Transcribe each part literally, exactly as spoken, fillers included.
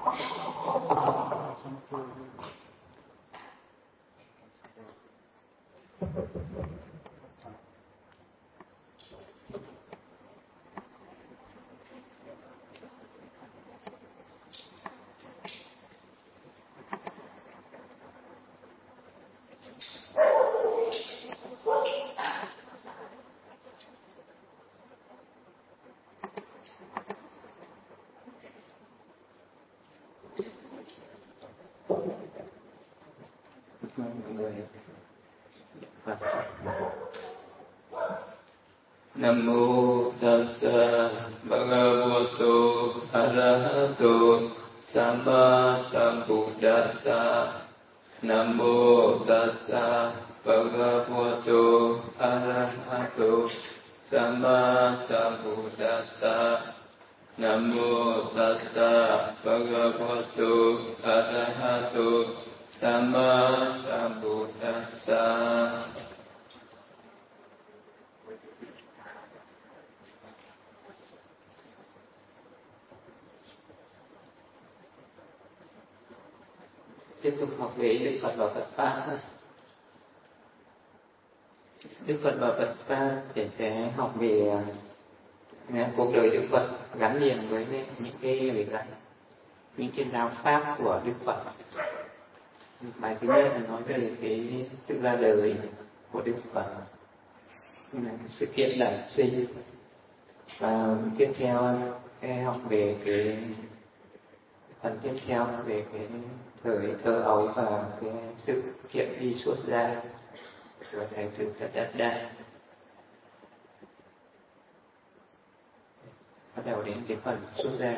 Nam mô Tassa Bhagavato Arahato Samma Sambuddhassa. Nam mô Tassa Bhagavato Arahato Samma Sambuddhassa. Nam mô Tassa Bhagavato Arahato Samma Sambuddhassa. Tiếp tục học về Đức Phật và Phật Pháp. Đức Phật và Phật Pháp để sẽ học về uh, cuộc đời Đức Phật gắn liền với những cái lời dạy, những cái giáo pháp của Đức Phật. Bài thứ nhất là nói về cái sự ra đời của Đức Phật, sự kiện đản sinh, và tiếp theo sẽ học về cái phần tiếp theo về cái thời thơ ấu và cái sự kiện đi xuất gia của thầy Từ Tất Đạt Đa. Bắt đầu đến cái phần xuất gia.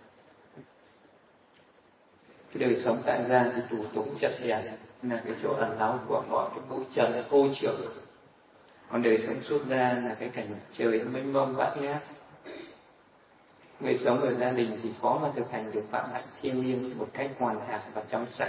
Cái đời sống tại gia thì thủ túng chật hẹp, là cái chỗ ẩn náu của mọi cái bụi trần ô trượt. Còn đời sống xuất gia là cái cảnh trời mênh mông bát ngát. Người sống ở gia đình thì khó mà thực hành được phạm hạnh thiêng liêng một cách hoàn hảo và trong sạch.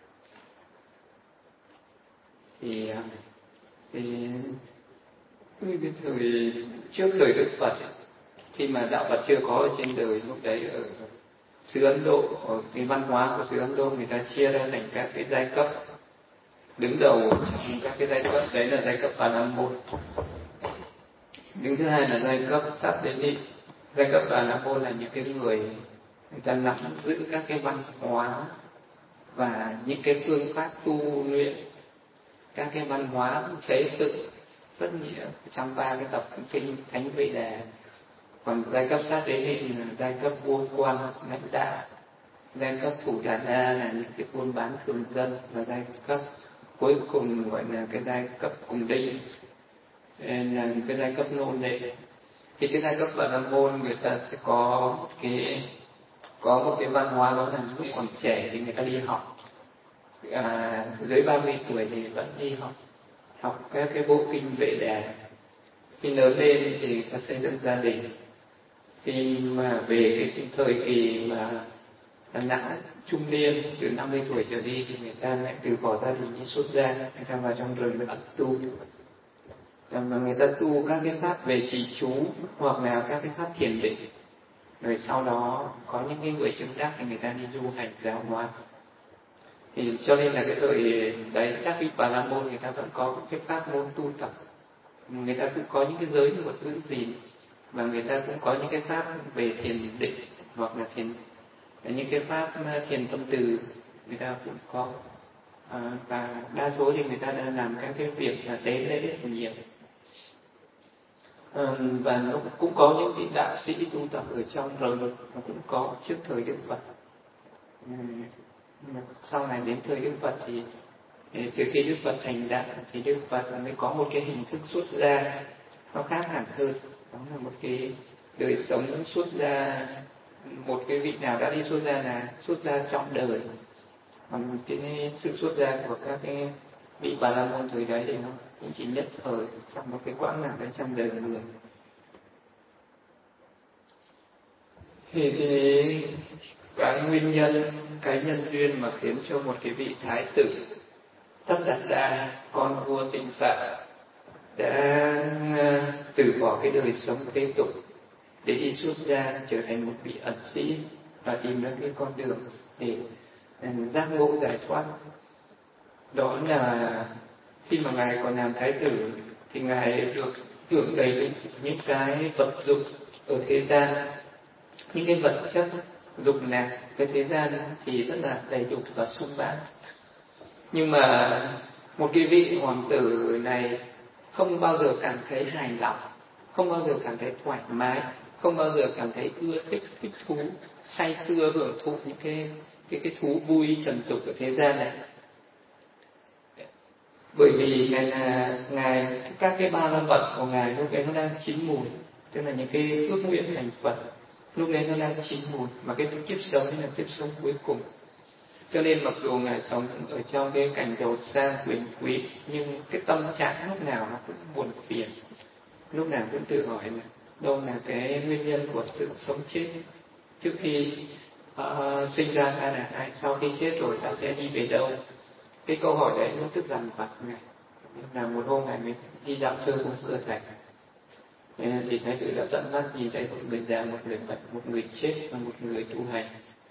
Thì thì cái thời trước thời Đức Phật, khi mà đạo Phật chưa có ở trên đời, lúc đấy ở xứ Ấn Độ, ở cái văn hóa của xứ Ấn Độ người ta chia ra thành các cái giai cấp. Đứng đầu trong các cái giai cấp đấy là giai cấp Bà La Môn. Đứng thứ hai là giai cấp Sát Đế Ni. Giai cấp Bà La Môn là những cái người người ta nắm giữ các cái văn hóa và những cái phương pháp tu luyện, các cái văn hóa tế tự rất nhiều trong ba cái tập kinh Thánh Vệ Đà. Còn giai cấp Sát Đế Ni là giai cấp vua quan lãnh đạo. Giai cấp Thủ Đà La là những cái buôn bán thường dân, và giai cấp cuối cùng gọi là cái giai cấp cùng đinh, là cái giai cấp nô lệ. Thì cái giai cấp Bà La Môn người ta sẽ có một cái có một cái văn hóa, đó là lúc còn trẻ thì người ta đi học, à, dưới ba mươi tuổi thì vẫn đi học học các cái bộ kinh Vệ Đà. Khi lớn lên thì ta xây dựng gia đình. Khi mà về cái thời kỳ mà nặng trung niên, từ năm mươi tuổi trở đi, thì người ta lại từ bỏ gia đình đi xuất gia, người ta vào trong rừng ẩn tu. Và người ta tu các cái pháp về trì chú hoặc là các cái pháp thiền định. Rồi sau đó có những cái người chứng đắc thì người ta đi du hành giáo hóa. Thì cho nên là cái thời đấy các vị Bà La Môn người ta vẫn có cái pháp môn tu tập. Người ta cũng có những cái giới luật giữ gìn, và người ta cũng có những cái pháp về thiền định hoặc là thiền những cái pháp thiền tâm từ người ta cũng có. À, và đa số thì người ta đã làm các cái việc là tế lễ rất nhiều. À, và nó cũng có những vị đạo sĩ tu tập ở trong rừng, nó cũng có trước thời Đức Phật. À, sau này đến thời Đức Phật thì từ khi Đức Phật thành đạo thì Đức Phật mới có một cái hình thức xuất gia nó khác hẳn hơn. Đó là một cái đời sống xuất gia, một cái vị nào đã đi xuất gia là xuất gia trong đời. Còn cái sự xuất gia của các cái vị Bà La Môn thời đấy thì nó cũng chỉ nhất thời trong một cái quãng nào đấy trong đời người. Thì cái, cái nguyên nhân, cái nhân duyên mà khiến cho một cái vị thái tử Tất Đạt Đa, con vua Tinh Phạm, đã từ bỏ cái đời sống thế tục để đi xuất gia trở thành một vị ẩn sĩ và tìm ra cái con đường để giác ngộ giải thoát. Đó là khi mà ngài còn làm thái tử thì ngài được hưởng đầy đủ những cái vật dụng ở thế gian, những cái vật chất dục lạc cái thế gian thì rất là đầy đủ và sung mãn. Nhưng mà một cái vị hoàng tử này không bao giờ cảm thấy hài lòng, không bao giờ cảm thấy thoải mái, không bao giờ cảm thấy ưa thích, thích thú, say sưa hưởng thụ những cái cái cái thú vui trần tục của thế gian này. Bởi vì ngài là ngài các cái ba la mật của ngài lúc ấy nó đang chín mùi, tức là những cái ước nguyện thành Phật lúc ấy nó đang chín mùi, mà cái kiếp sống ấy là kiếp sống cuối cùng. Cho nên mặc dù ngài sống ở trong cái cảnh giàu sang quyền quý, nhưng cái tâm trạng lúc nào nó cũng buồn phiền, lúc nào cũng tự hỏi là đâu là cái nguyên nhân của sự sống chết. Trước khi uh, sinh ra ta là ai, sau khi chết rồi ta sẽ đi về đâu? Cái câu hỏi đấy nó cứ dằn vặt ngài. Là một hôm ngài mới đi dạo chơi cùng cửa thành, thì thái tử đã tận mắt nhìn thấy một người già, một người bệnh, một người chết và một người tu hành.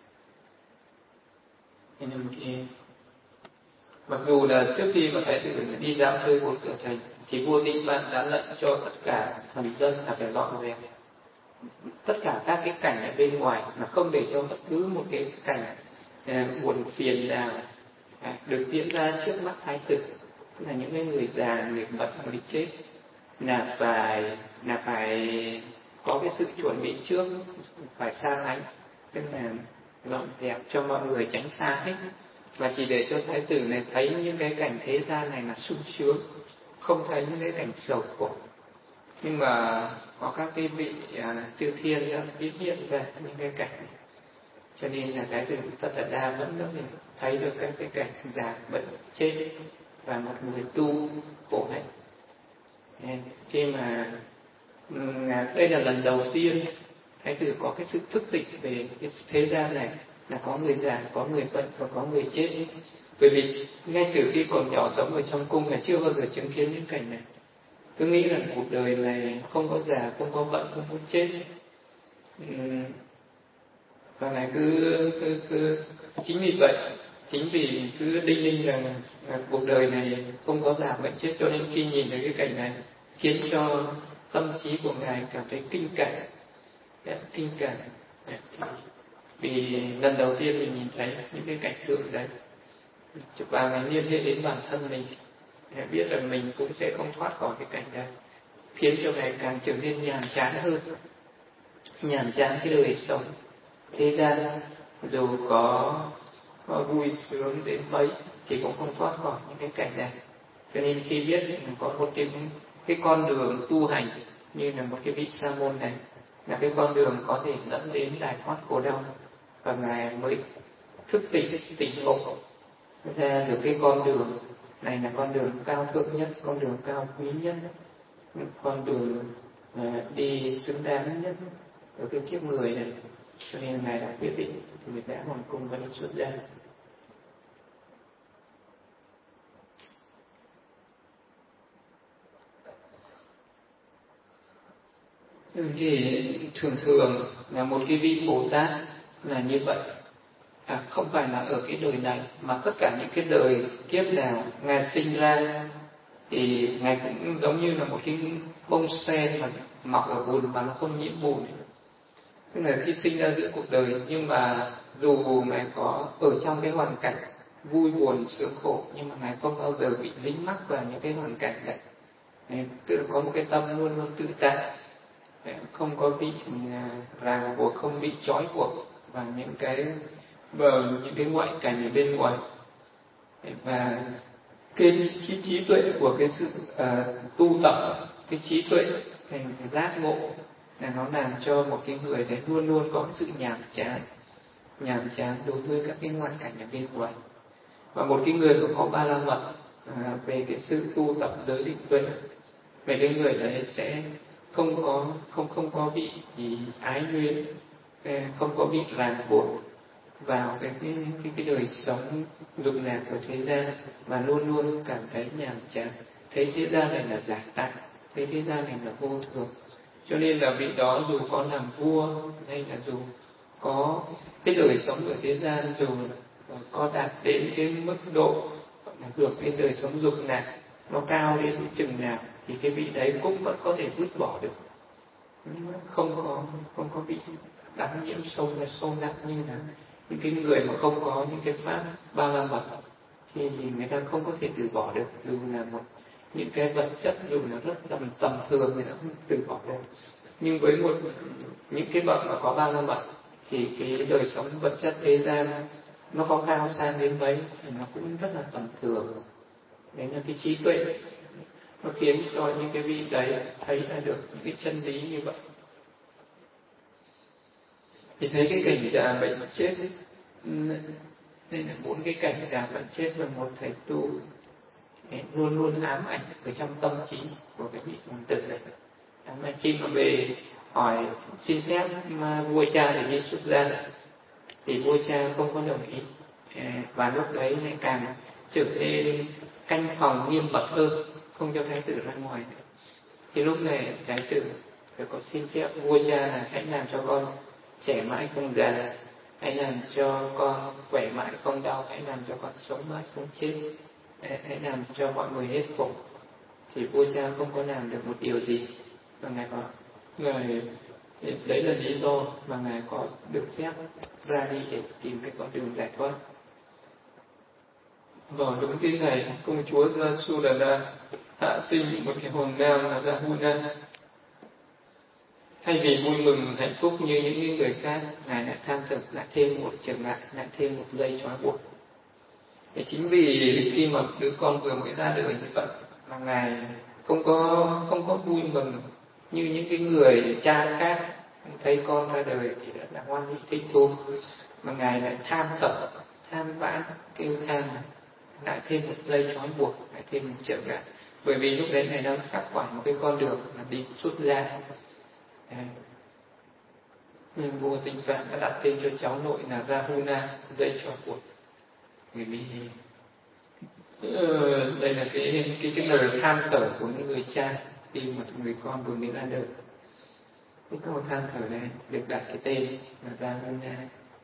Thế nên cái... mặc dù là trước khi mà thái tử đi dạo chơi bốn cửa thành thì vua Đinh Vạn đã lệnh cho tất cả thần dân là phải dọn dẹp tất cả các cái cảnh ở bên ngoài, là không để cho bất cứ một cái cảnh uh, buồn phiền nào uh, được diễn ra trước mắt thái tử. Tức là những cái người già, người bệnh, người chết là phải là phải có cái sự chuẩn bị trước, phải xa lánh, tức là dọn dẹp cho mọi người tránh xa hết, và chỉ để cho thái tử này thấy những cái cảnh thế gian này là sung sướng, không thấy những cái cảnh sầu khổ. Nhưng mà có các cái vị à, chư thiên đã biết hiện về những cái cảnh này, cho nên là thái tử Tất Đạt Đa vẫn có thể thấy được các cái cảnh già bệnh chết và một người tu khổ hạnh. Khi mà đây là lần đầu tiên thái tử có cái sự thức tỉnh về cái thế gian này, là có người già, có người bệnh và có người chết. Bởi vì ngay từ khi còn nhỏ sống ở trong cung là chưa bao giờ chứng kiến những cảnh này, cứ nghĩ là cuộc đời này không có già, không có bệnh, không có chết. Và ngài cứ, cứ, cứ chính vì vậy, chính vì cứ đinh ninh rằng là cuộc đời này không có già bệnh chết, cho nên khi nhìn thấy cái cảnh này khiến cho tâm trí của ngài cảm thấy kinh cảnh, kinh cảnh. Vì lần đầu tiên mình nhìn thấy những cái cảnh tượng đấy, và ngài liên hệ đến bản thân mình, ngài biết rằng mình cũng sẽ không thoát khỏi cái cảnh đấy, khiến cho ngài càng trở nên nhàm chán hơn, nhàm chán cái đời sống thế gian. Dù có, có vui sướng đến mấy thì cũng không thoát khỏi những cái cảnh này. Cho nên khi biết có một cái, cái con đường tu hành như là một cái vị sa môn này là cái con đường có thể dẫn đến giải thoát khổ đau, và ngài mới thức tỉnh tỉnh ngộ ra được cái con đường này là con đường cao thượng nhất, con đường cao quý nhất, con đường uh, đi xứng đáng nhất ở cái kiếp người này. Cho nên ngài đã quyết định người đã hoàng cung và đi xuất gia. Thì thường thường là một cái vị Bồ Tát là như vậy, à, không phải là ở cái đời này mà tất cả những cái đời kiếp nào ngài sinh ra thì ngài cũng giống như là một cái bông sen mà mọc ở bùn mà nó không nhiễm bùn. Tức là khi sinh ra giữa cuộc đời, nhưng mà dù ngài có ở trong cái hoàn cảnh vui buồn sướng khổ, nhưng mà ngài không bao giờ bị dính mắc vào những cái hoàn cảnh này. Tức là có một cái tâm luôn luôn tự tại, không có bị ràng buộc, không bị trói buộc vào những cái vào những cái ngoại cảnh ở bên ngoài. Và cái, cái trí tuệ của cái sự uh, tu tập, cái trí tuệ thành giác ngộ là nó làm cho một cái người đấy luôn luôn có sự nhàm chán, nhàm chán đối với các cái ngoại cảnh ở bên ngoài. Và một cái người mà có ba la mật à, về cái sự tu tập giới định tuệ, về cái người đấy sẽ không có không không có bị ái luyến, không có bị ràng buộc vào cái cái cái, cái đời sống dục lạc của thế gian, mà luôn luôn cảm thấy nhàm chán, thấy thế gian này là giả tạm, thấy thế gian này là vô thường. Cho nên là vị đó dù có làm vua hay là dù có cái đời sống ở thế gian dù có đạt đến cái mức độ hưởng cái đời sống dục lạc nó cao đến chừng nào thì cái vị đấy cũng vẫn có thể vứt bỏ được, không có không có bị đắm nhiễm sâu là sâu nặng như là những cái người mà không có những cái pháp ba la mật thì người ta không có thể từ bỏ được, dù là một những cái vật chất dù là rất tầm tầm thường người ta không từ bỏ được. Nhưng với một những cái bậc mà có ba la mật thì cái đời sống vật chất thế gian nó có cao sang đến mấy thì nó cũng rất là tầm thường. Đấy là cái trí tuệ nó khiến cho những cái vị đấy thấy ra được những cái chân lý như vậy. Thì thấy cái cảnh già bệnh chết ấy, đây là bốn cái cảnh già bệnh chết và một thầy tu luôn luôn ám ảnh ở trong tâm trí của cái vị hoàng tử này. Mà khi mà về hỏi xin phép mà vua cha để đi xuất gia thì vua cha không có đồng ý, và lúc đấy lại càng trở nên canh phòng nghiêm mật hơn, không cho thái tử ra ngoài nữa. Thì lúc này thái tử phải có xin phép vua cha là hãy làm cho con trẻ mãi không già, hãy làm cho con khỏe mãi không đau, hãy làm cho con sống mãi không chết, hãy làm cho mọi người hết khổ. Thì vua cha không có làm được một điều gì, và ngài bảo ngài đấy là lý do mà ngài có được phép ra đi để tìm cái con đường giải thoát. Vào đúng cái ngày công chúa Jasudana hạ sinh một cái hoàng nam là Rahuna, thay vì vui mừng hạnh phúc như những người khác, ngài lại tham thực lại thêm một trở ngại, lại thêm một dây trói buộc. Thì chính vì khi mà đứa con vừa mới ra đời như vậy mà ngài không có không có vui mừng như những cái người cha khác thấy con ra đời thì rất là hoan hỷ thích thú, mà ngài lại tham thở, than vãn, kêu than, lại thêm một dây trói buộc, lại thêm một trở ngại. Bởi vì lúc đấy ngài đang khắc khoải một cái con đường là đi xuất gia. Nhưng vua Tinh Phạn đã đặt tên cho cháu nội là Rahuna, dây trói buộc. Bởi vì uh, đây là cái cái cái lời than thở của những người cha khi một người con vừa mới ra đời. Cái câu than thở này được đặt cái tên là Rahuna.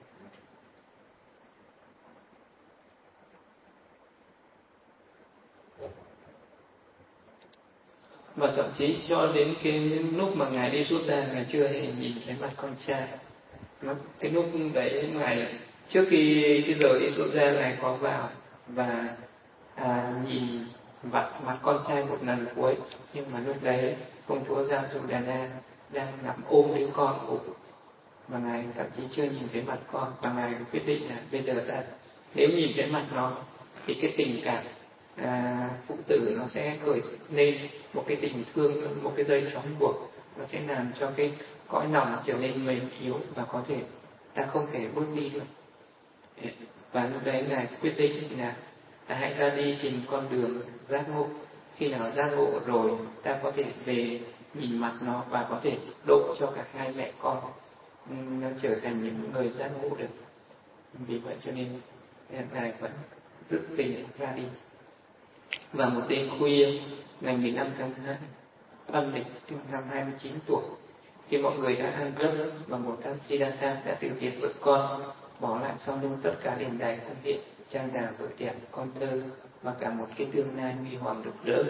Và thậm chí cho đến cái lúc mà ngài đi xuất gia, ngài chưa hề nhìn thấy mặt con trai. Cái lúc đấy ngài trước khi cái giờ đi xuất gia ngài có vào và à, nhìn mặt mặt con trai một lần cuối, nhưng mà lúc đấy công chúa Jasudana đang nằm ôm đứa con ngủ mà ngài thậm chí chưa nhìn thấy mặt con, và ngài quyết định là bây giờ ta nếu nhìn thấy mặt nó thì cái tình cảm à, phụ tử nó sẽ khởi lên một cái tình thương, một cái dây trói buộc, nó sẽ làm cho cái cõi lòng trở nên mềm yếu và có thể ta không thể bước đi được. Và lúc đấy ngài quyết định là ta hãy ra đi tìm con đường giác ngộ. Khi nào giác ngộ rồi ta có thể về nhìn mặt nó và có thể độ cho cả hai mẹ con nó trở thành những người giác ngộ được. Vì vậy cho nên ngài vẫn dứt tình ra đi. Và một đêm khuya ngày mười lăm tháng hai âm lịch năm hai mươi chín tuổi, khi mọi người đã ăn giấc và một tháng Siddhartha đã từ biệt vợ con, bỏ lại sau lưng tất cả đền đài cung điện, trang đà vợ đẹp, con thơ và cả một cái tương lai huy hoàng rực rỡ.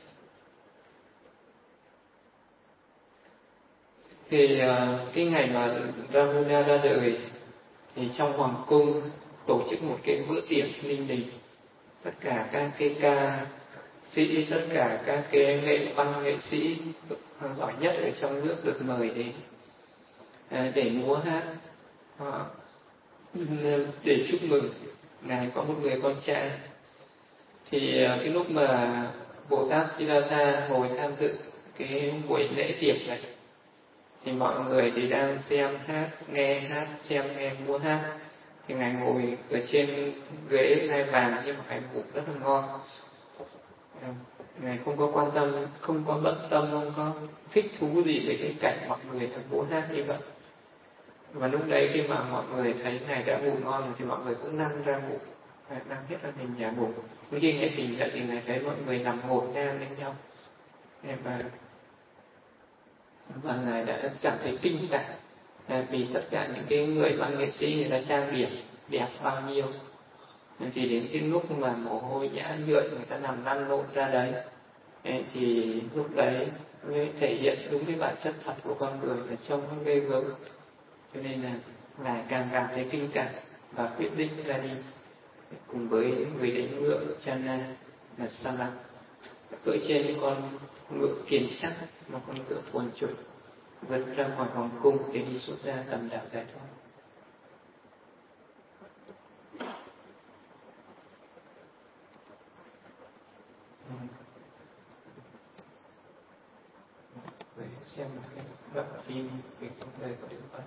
Thì uh, cái ngày mà Rahuna ra đời thì trong hoàng cung tổ chức một cái bữa tiệc linh đình, tất cả các cái ca sĩ, tất cả các cái nghệ văn nghệ sĩ giỏi nhất ở trong nước được mời đến à, để múa hát à, để chúc mừng ngài có một người con trai. Thì à, cái lúc mà Bồ Tát Siddhartha ngồi tham dự cái buổi lễ tiệc này thì mọi người thì đang xem hát, nghe hát, xem nghe múa hát, thì ngài ngồi ở trên ghế ngai vàng nhưng mà ngài ngủ rất là ngon. Ngài không có quan tâm, không có bận tâm, không có thích thú gì về cái cảnh mọi người đang múa hát như vậy. Và lúc đấy khi mà mọi người thấy ngài đã ngủ ngon thì mọi người cũng nằm ra ngủ, nằm hết ra nền nhà ngủ. Khi ngài tỉnh dậy thì ngài thấy mọi người nằm ngổn ngang lên nhau, và và ngài đã cảm thấy kinh ngạc, vì tất cả những cái người văn nghệ sĩ người ta trang điểm đẹp bao nhiêu, thì đến cái lúc mà mồ hôi nhã nhụi người ta nằm lăn lộn ra đấy, thì lúc đấy mới thể hiện đúng cái bản chất thật của con người là trông nó ghê gớm. Cho nên là ngài càng cảm thấy kinh cảm và quyết định ra đi cùng với người đến ngựa Channa là Sala, cưỡi trên con ngựa kiên chắc, một con ngựa quần trục, vượt ra khỏi hoàng cung để đi xuất ra tầm đạo giải thoát. Để xem một cái đoạn phim về cuộc đời của Đức Phật.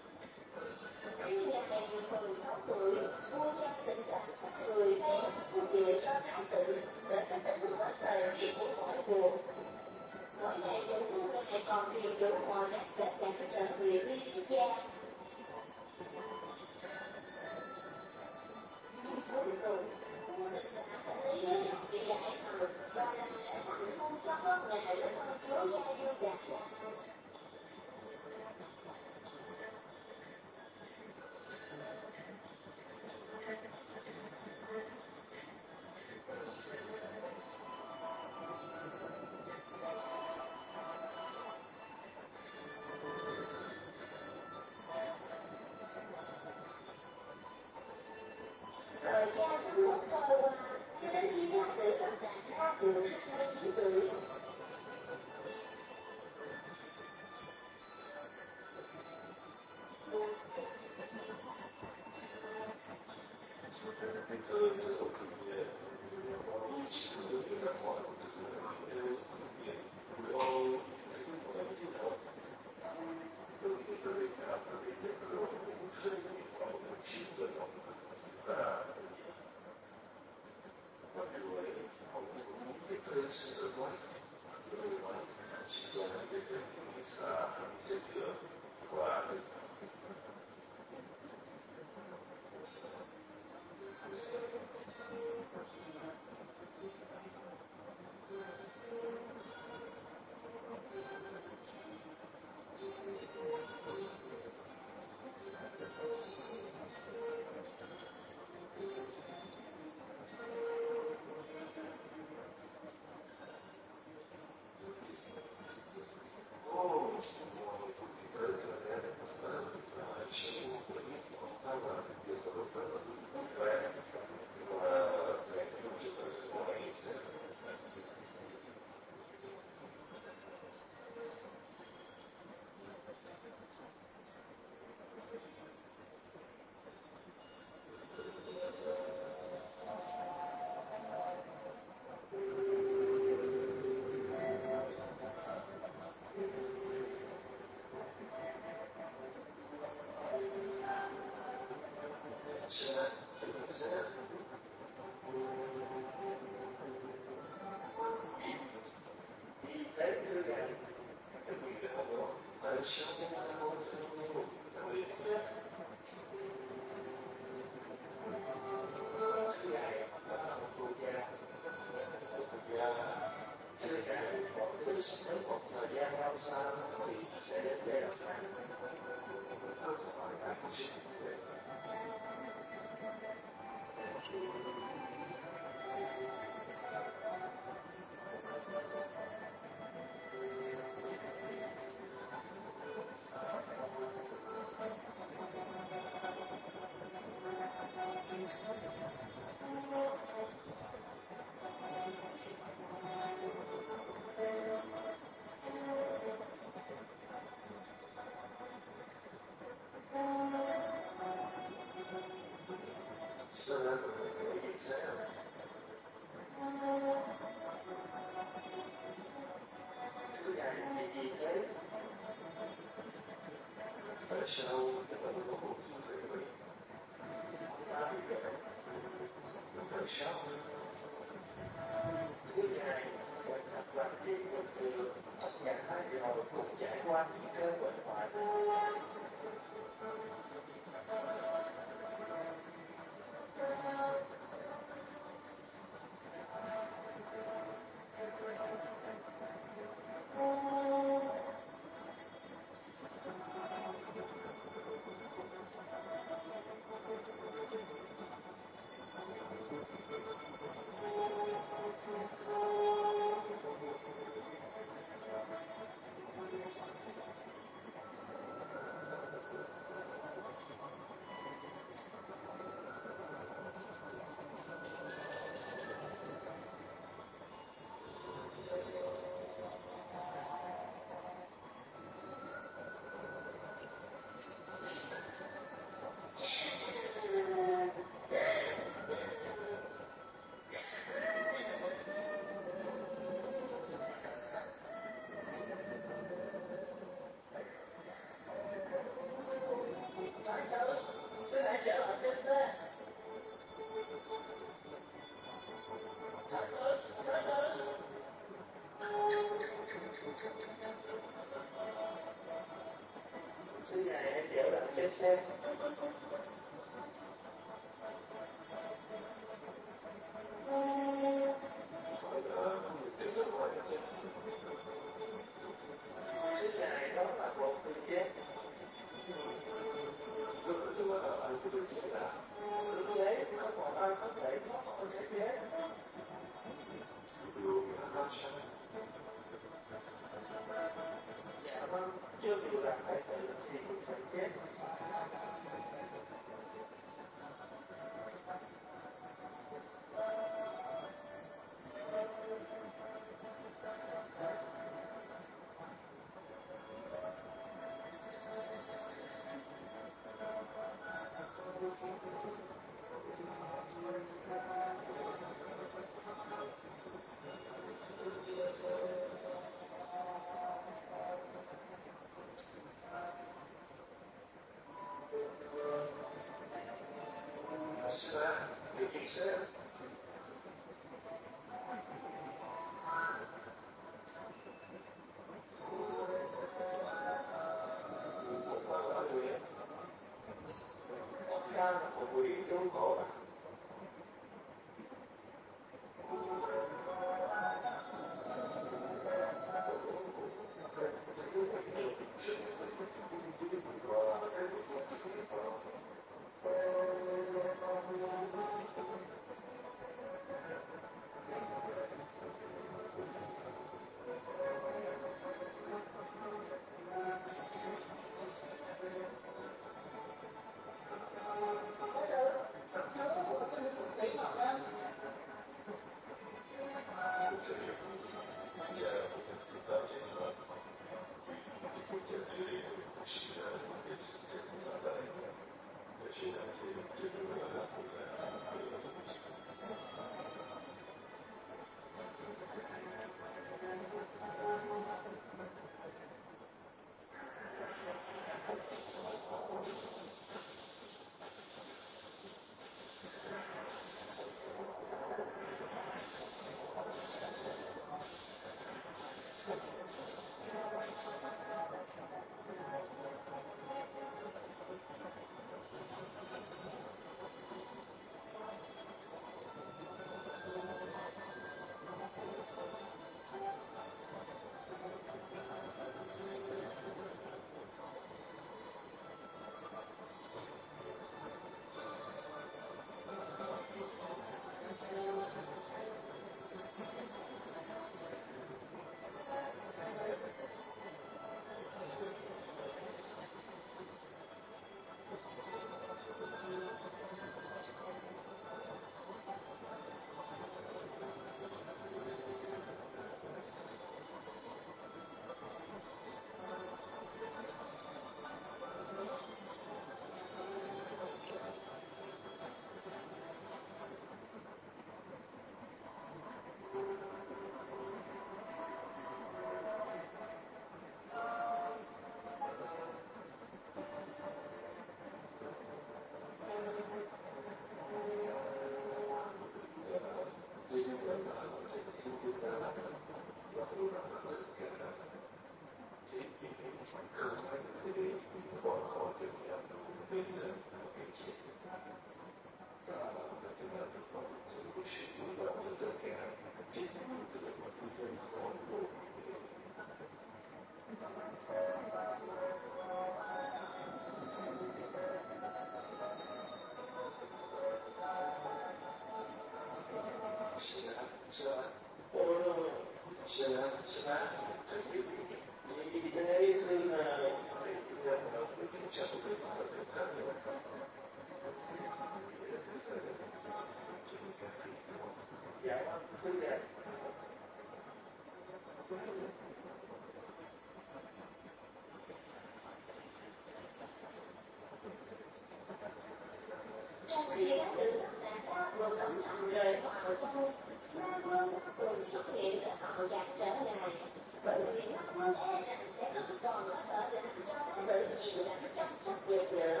thì đã được là vừa cẩn thận rời vào trong ma vương cùng xuất hiện ở họ gạt trở lại, bởi vì ma vương e rằng sẽ không còn ở lại cho các tự chịu làm chăm sóc được nữa.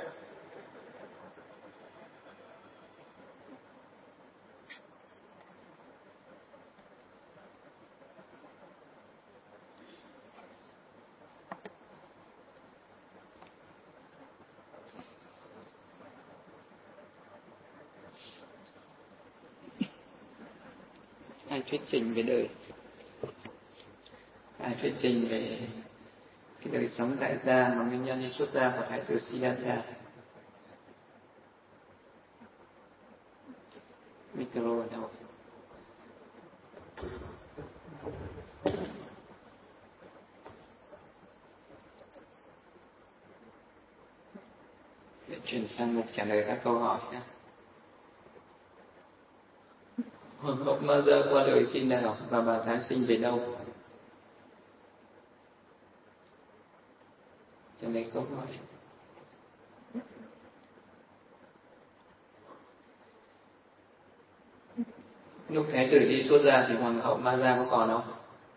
Ai thuyết trình về đời, ai thuyết trình về cái đời sống tại gia mà nguyên nhân đi xuất gia của Thái tử Siddhartha. Micro đâu? Để chuyển sang mục trả lời các câu hỏi nhé. Hoàng hậu Ma Gia qua đời khi nào và bà tái sinh về đâu? Trả lời câu hỏi. Lúc Thái tử đi xuất gia thì Hoàng hậu Ma Gia có còn không?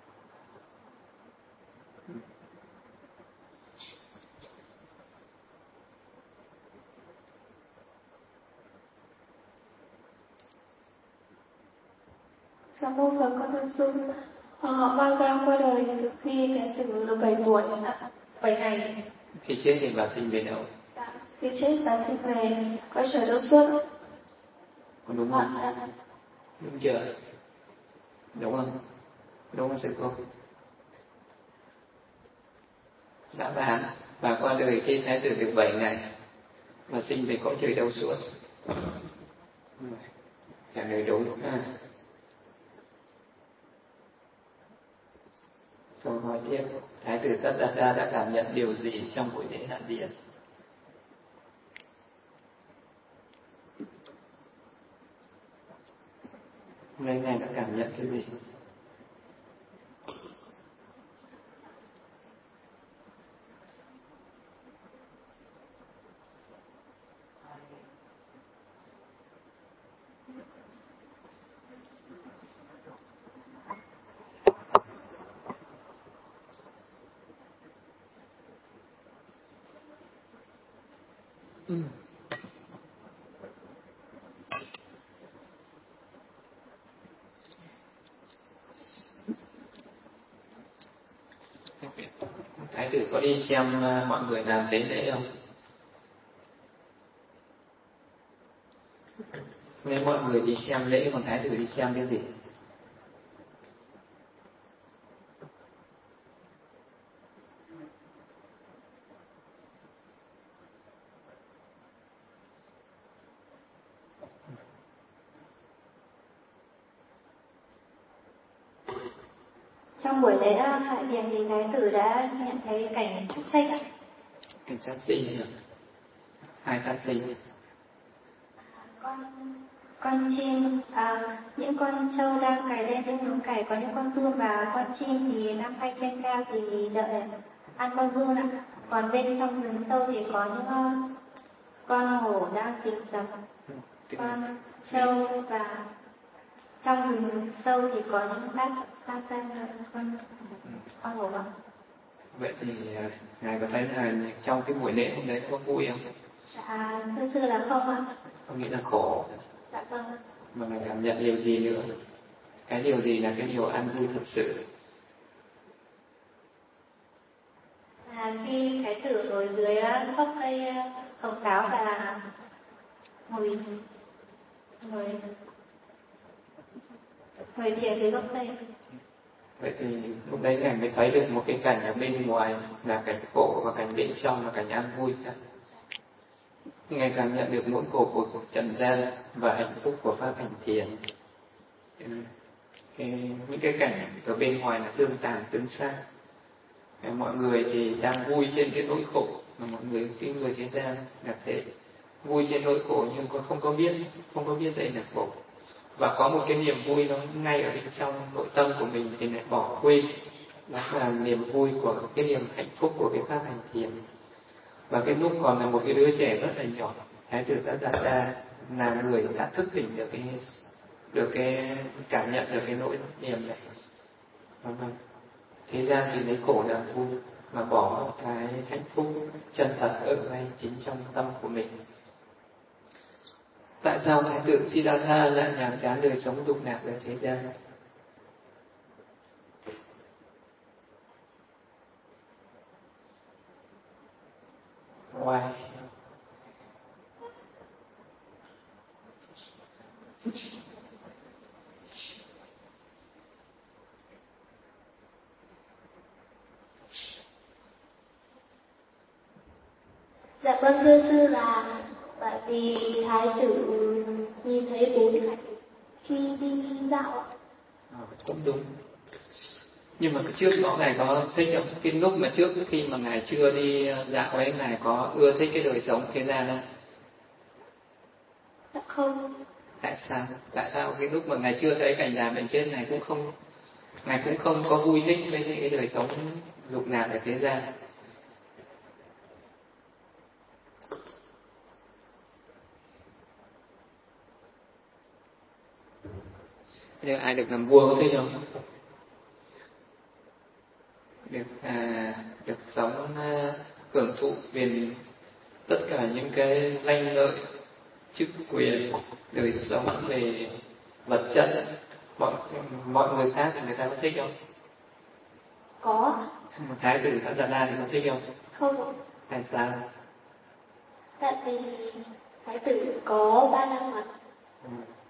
Sa mô Phật con thưa sư, Hoàng hậu Ma Gia qua đời từ khi Thái tử được bảy tuổi, bảy ngày. Khi chết thì bà sinh về đâu? Dạ, khi chết bà sinh về quay trở đâu suốt. Có đúng không? Dạ. Đúng chưa? Đúng không? Đúng không sư cô? Đã bà, bà qua đời khi Thái tử được bảy ngày và sinh về cõi trời đâu suốt. Trả lời đúng ha. Câu hỏi tiếp, Thái tử Tất Đạt Đa đã cảm nhận điều gì trong buổi lễ Hạ Điện? Mấy ngày đã cảm nhận cái gì? Ừ. Thái tử có đi xem mọi người làm tế lễ không? Nên mọi người đi xem lễ, còn Thái tử đi xem cái gì? Trong buổi lễ Hạ Điện thì Thái tử đã nhận thấy cảnh sát sinh. Cảnh sát sinh nhỉ? Hai sát sinh. Con con chim, à, những con trâu đang cày lên những đống cày, có những con giun và con chim thì đang bay trên cao thì đợi ăn con giun ạ. Còn bên trong rừng sâu thì có những uh, con hổ đang rình rập con trâu, và trong rừng sâu thì có những bác xa xa con con hổ ạ. Vậy thì ngài có thấy là trong cái buổi lễ hôm đấy có vui không? Dạ thưa sư là không ạ. Có nghĩa là khổ. Dạ vâng. Mà ngài cảm nhận điều gì nữa? Cái điều gì là cái điều an vui thật sự? À, khi Thái tử ngồi dưới gốc cây hồng táo và ngồi ngồi ngồi thiền dưới gốc cây. Vậy thì lúc đấy ngài mới thấy được một cái cảnh ở bên ngoài là cảnh khổ và cảnh bên trong là cảnh an vui cả. Ngài cảm nhận được nỗi khổ của cuộc trần gian và hạnh phúc của pháp hành thiền. Cái, những cái cảnh ở bên ngoài là tương tàn tương sát. Mọi người thì đang vui trên cái nỗi khổ, mà mọi người cái người thế gian là thế, vui trên nỗi khổ nhưng có không có biết không có biết đây là khổ, và có một cái niềm vui nó ngay ở bên trong nội tâm của mình thì lại bỏ quên, đó là niềm vui của cái niềm hạnh phúc của cái pháp hành thiền. Và cái lúc còn là một cái đứa trẻ rất là nhỏ, Thái tử Tất Đạt Đa là người đã thức tỉnh được cái được cái cảm nhận được cái nỗi niềm này. Vâng. Thế gian thì lấy khổ làm vui, mà bỏ cái hạnh phúc chân thật ở ngay chính trong tâm của mình. Tại sao Thái tử Siddhartha lại nhàm chán đời sống dục lạc ở thế gian? Why? Dạ vâng thưa sư, là tại vì thái tử nhìn thấy bốn cảnh khi đi dạo ạ. À, cũng đúng. Nhưng mà trước đó ngài có thích không? Cái lúc mà trước khi mà ngài chưa đi dạo ấy, ngài có ưa thích cái đời sống thế gian không? Dạ không. Tại sao? Tại sao cái lúc mà ngài chưa thấy cảnh già bệnh chết, ngài cũng không ngài cũng không có vui thích với cái đời sống dục lạc ở thế gian? Nếu ai được làm vua có thích không? Được à, được sống à, hưởng thụ quyền tất cả những cái danh lợi, chức quyền, đời sống về vật chất, mọi mọi người khác thì người ta có thích không? Có. Thái tử Thái Già Na thì có thích không? Không. Tại sao? Tại vì thái tử có ba la mật. Ừ.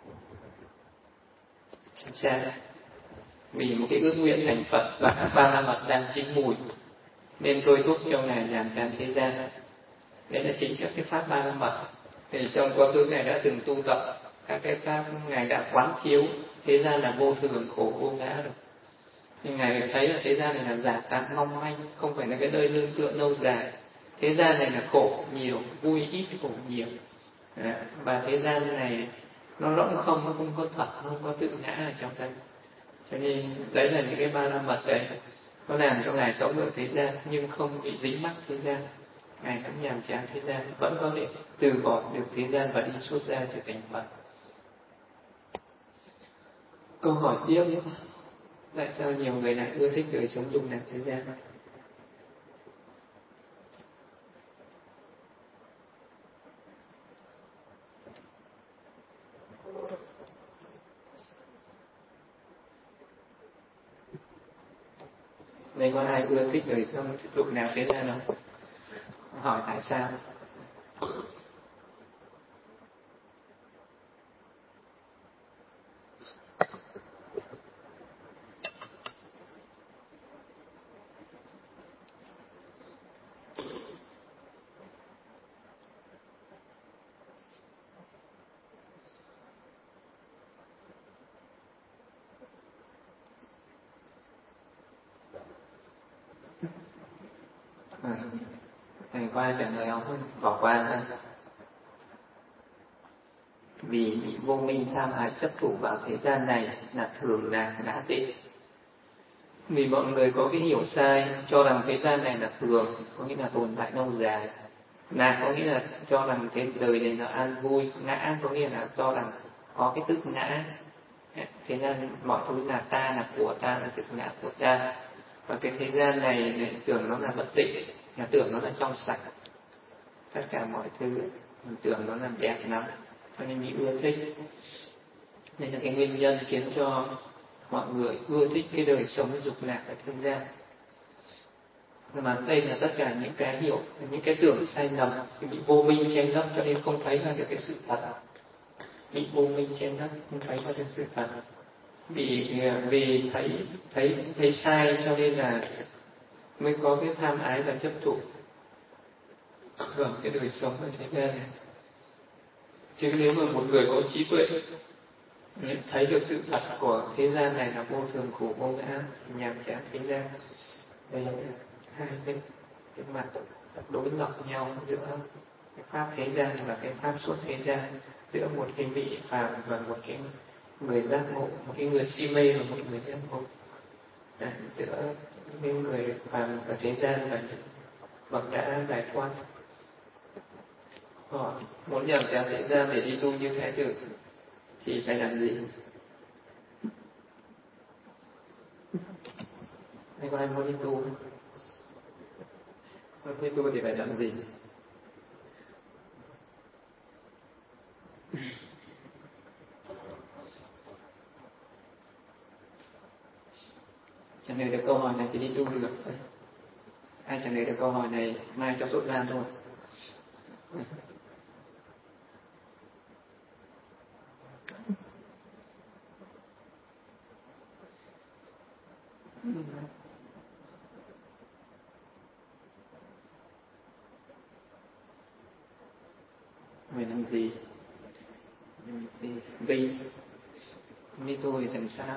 Cha, vì một cái ước nguyện thành Phật và các ba la mật đang chín mùi nên tôi thúc cho ngài nhàm chán thế gian. Đấy là chính các cái pháp ba la mật. Thì trong quá khứ ngài đã từng tu tập các cái pháp, ngài đã quán chiếu thế gian là vô thường, khổ vô ngã rồi. Nhưng ngài thấy là thế gian này là giả tạm mong manh, không phải là cái nơi nương tựa lâu dài. Thế gian này là khổ nhiều, vui ít, khổ nhiều. Đấy. Và thế gian này nó rỗng không, nó không có thật, nó không có tự ngã ở trong thân. Cho nên đấy là những cái ba la mật đấy, nó làm cho ngài sống ở thế gian nhưng không bị dính mắc thế gian. Ngài vẫn nhàm chán thế gian, vẫn có thể từ bỏ được thế gian và đi xuất gia trở thành Phật. Câu hỏi tiếp, tại sao nhiều người lại ưa thích đời sống dục lạc thế gian? Đây có ai ưa thích đời sống dục lạc thế gian không? Hỏi tại sao? Thầy qua trả lời không? Bỏ qua thôi. Vì bị vô minh tham ái chấp thủ vào thế gian này là thường lạc ngã tịnh. Vì mọi người có cái hiểu sai, cho rằng thế gian này là thường, có nghĩa là tồn tại lâu dài. Lạc có nghĩa là cho rằng thế đời này là an vui, ngã có nghĩa là cho rằng có cái tức ngã. Thế gian mọi thứ là ta, là của ta, là tức ngã của ta. Và cái thế gian này để tưởng nó là bất tịnh, là tưởng nó là trong sạch. Tất cả mọi thứ mình tưởng nó là đẹp lắm, cho nên mình ưa thích. Đây là cái nguyên nhân khiến cho mọi người ưa thích cái đời sống dục lạc ở thế gian. Nhưng mà đây là tất cả những cái hiểu, những cái tưởng sai lầm, bị vô minh che lấp cho nên không thấy ra được cái sự thật. Bị vô minh che lấp không thấy ra được sự thật. Vì vì thấy thấy thấy sai cho nên là mới có cái tham ái và chấp thủ hưởng cái đời sống ở thế gian này. Chứ nếu mà một người có trí tuệ thấy được sự thật của thế gian này là vô thường, khổ vô ngã, nhàm chán thế gian. Đây là hai cái, cái mặt đối lập nhau giữa cái pháp thế gian và cái pháp xuất thế gian, giữa một cái vị phàm và một cái người giác ngộ, một cái người si mê và một người giác ngộ. Đấy, giữa những người phàm ở thế gian và những bậc đã giải thoát. Hỏi, muốn nhờ kéo thế gian để đi tu như Thái tử thì phải làm gì? Hay có ai muốn đi tu? Muốn đi tu thì phải làm gì? Trả lời được câu hỏi này thì đi tu được. Ai trả lời được câu hỏi này mai cho xuất gia thôi. Mày làm gì? Làm gì? Vì đi tu thì làm sao?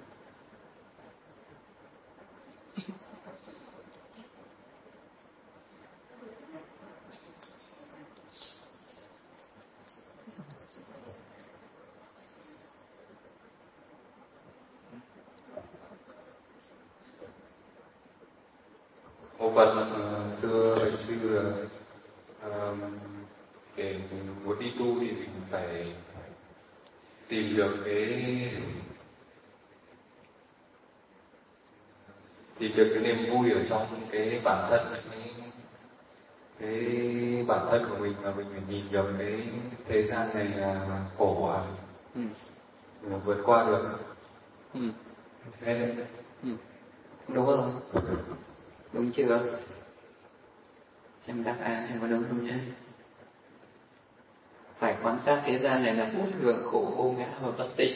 Một Phật thưa thầy sư, để muốn đi tu thì mình phải tìm được cái tìm được cái niềm vui ở trong cái bản thân, cái, cái bản thân của mình, mà mình phải nhìn được cái thế gian này là khổ à, ừ. vượt qua được. Ừ. Thế ừ. Đúng không? Đúng chưa? Xem đáp án xem có đúng không nhé? Phải quan sát thế gian này là vô thường, khổ, vô ngã và bất tịnh.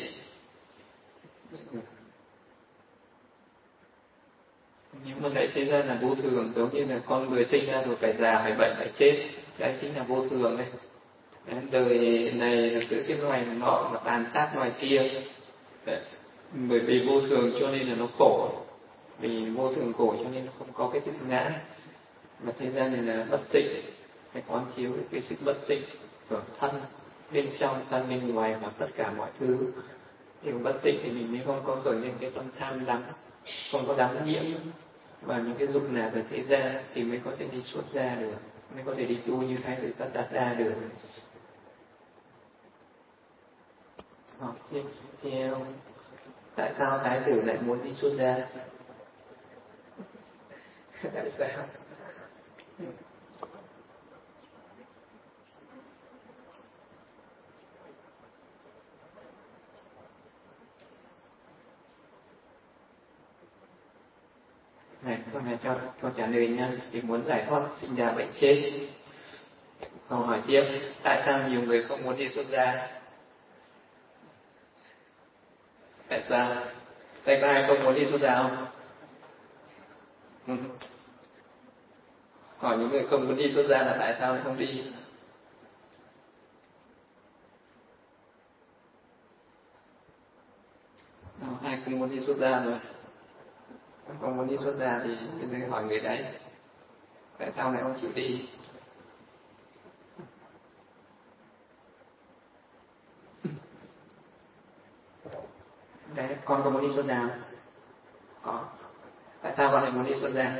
Nhưng mà cái thế gian là vô thường, giống như là con người sinh ra rồi phải già, phải bệnh, phải chết, cái chính là vô thường đấy. Đời này là cứ cái loài nọ mà tàn sát loài kia. Đấy. Bởi vì vô thường cho nên là nó khổ. Vì vô thường khổ cho nên nó không có cái sự ngã. Và thế gian này là bất tịnh, phải quán chiếu được cái sự bất tịnh của thân, bên trong thân, bên ngoài và tất cả mọi thứ. Điều bất tịnh thì mình mới không có khởi lên cái tâm tham đắm, không có đắm nhiễm vào những cái dục nào của thế gian, thì mới có thể đi xuất gia được, mới có thể đi tu như Thái tử Tất Đạt Đa được. Học tiếp theo, tại sao Thái tử lại muốn đi xuất gia? Tại sao? Này, câu này cho, cho trả lời nha. Thì muốn giải thoát sinh già bệnh chết. Câu hỏi tiếp, tại sao nhiều người không muốn đi xuất gia? Tại sao? Tại có ai không muốn đi xuất gia không? Ừ. Hỏi những người không muốn đi xuất gia là tại sao lại không đi? Ờ, ai không muốn đi xuất gia rồi? Không muốn đi xuất gia thì bây giờ hỏi người đấy, tại sao lại không chịu đi? Đấy, con có muốn đi xuất gia không? Có. Tại sao con lại muốn đi xuất gia?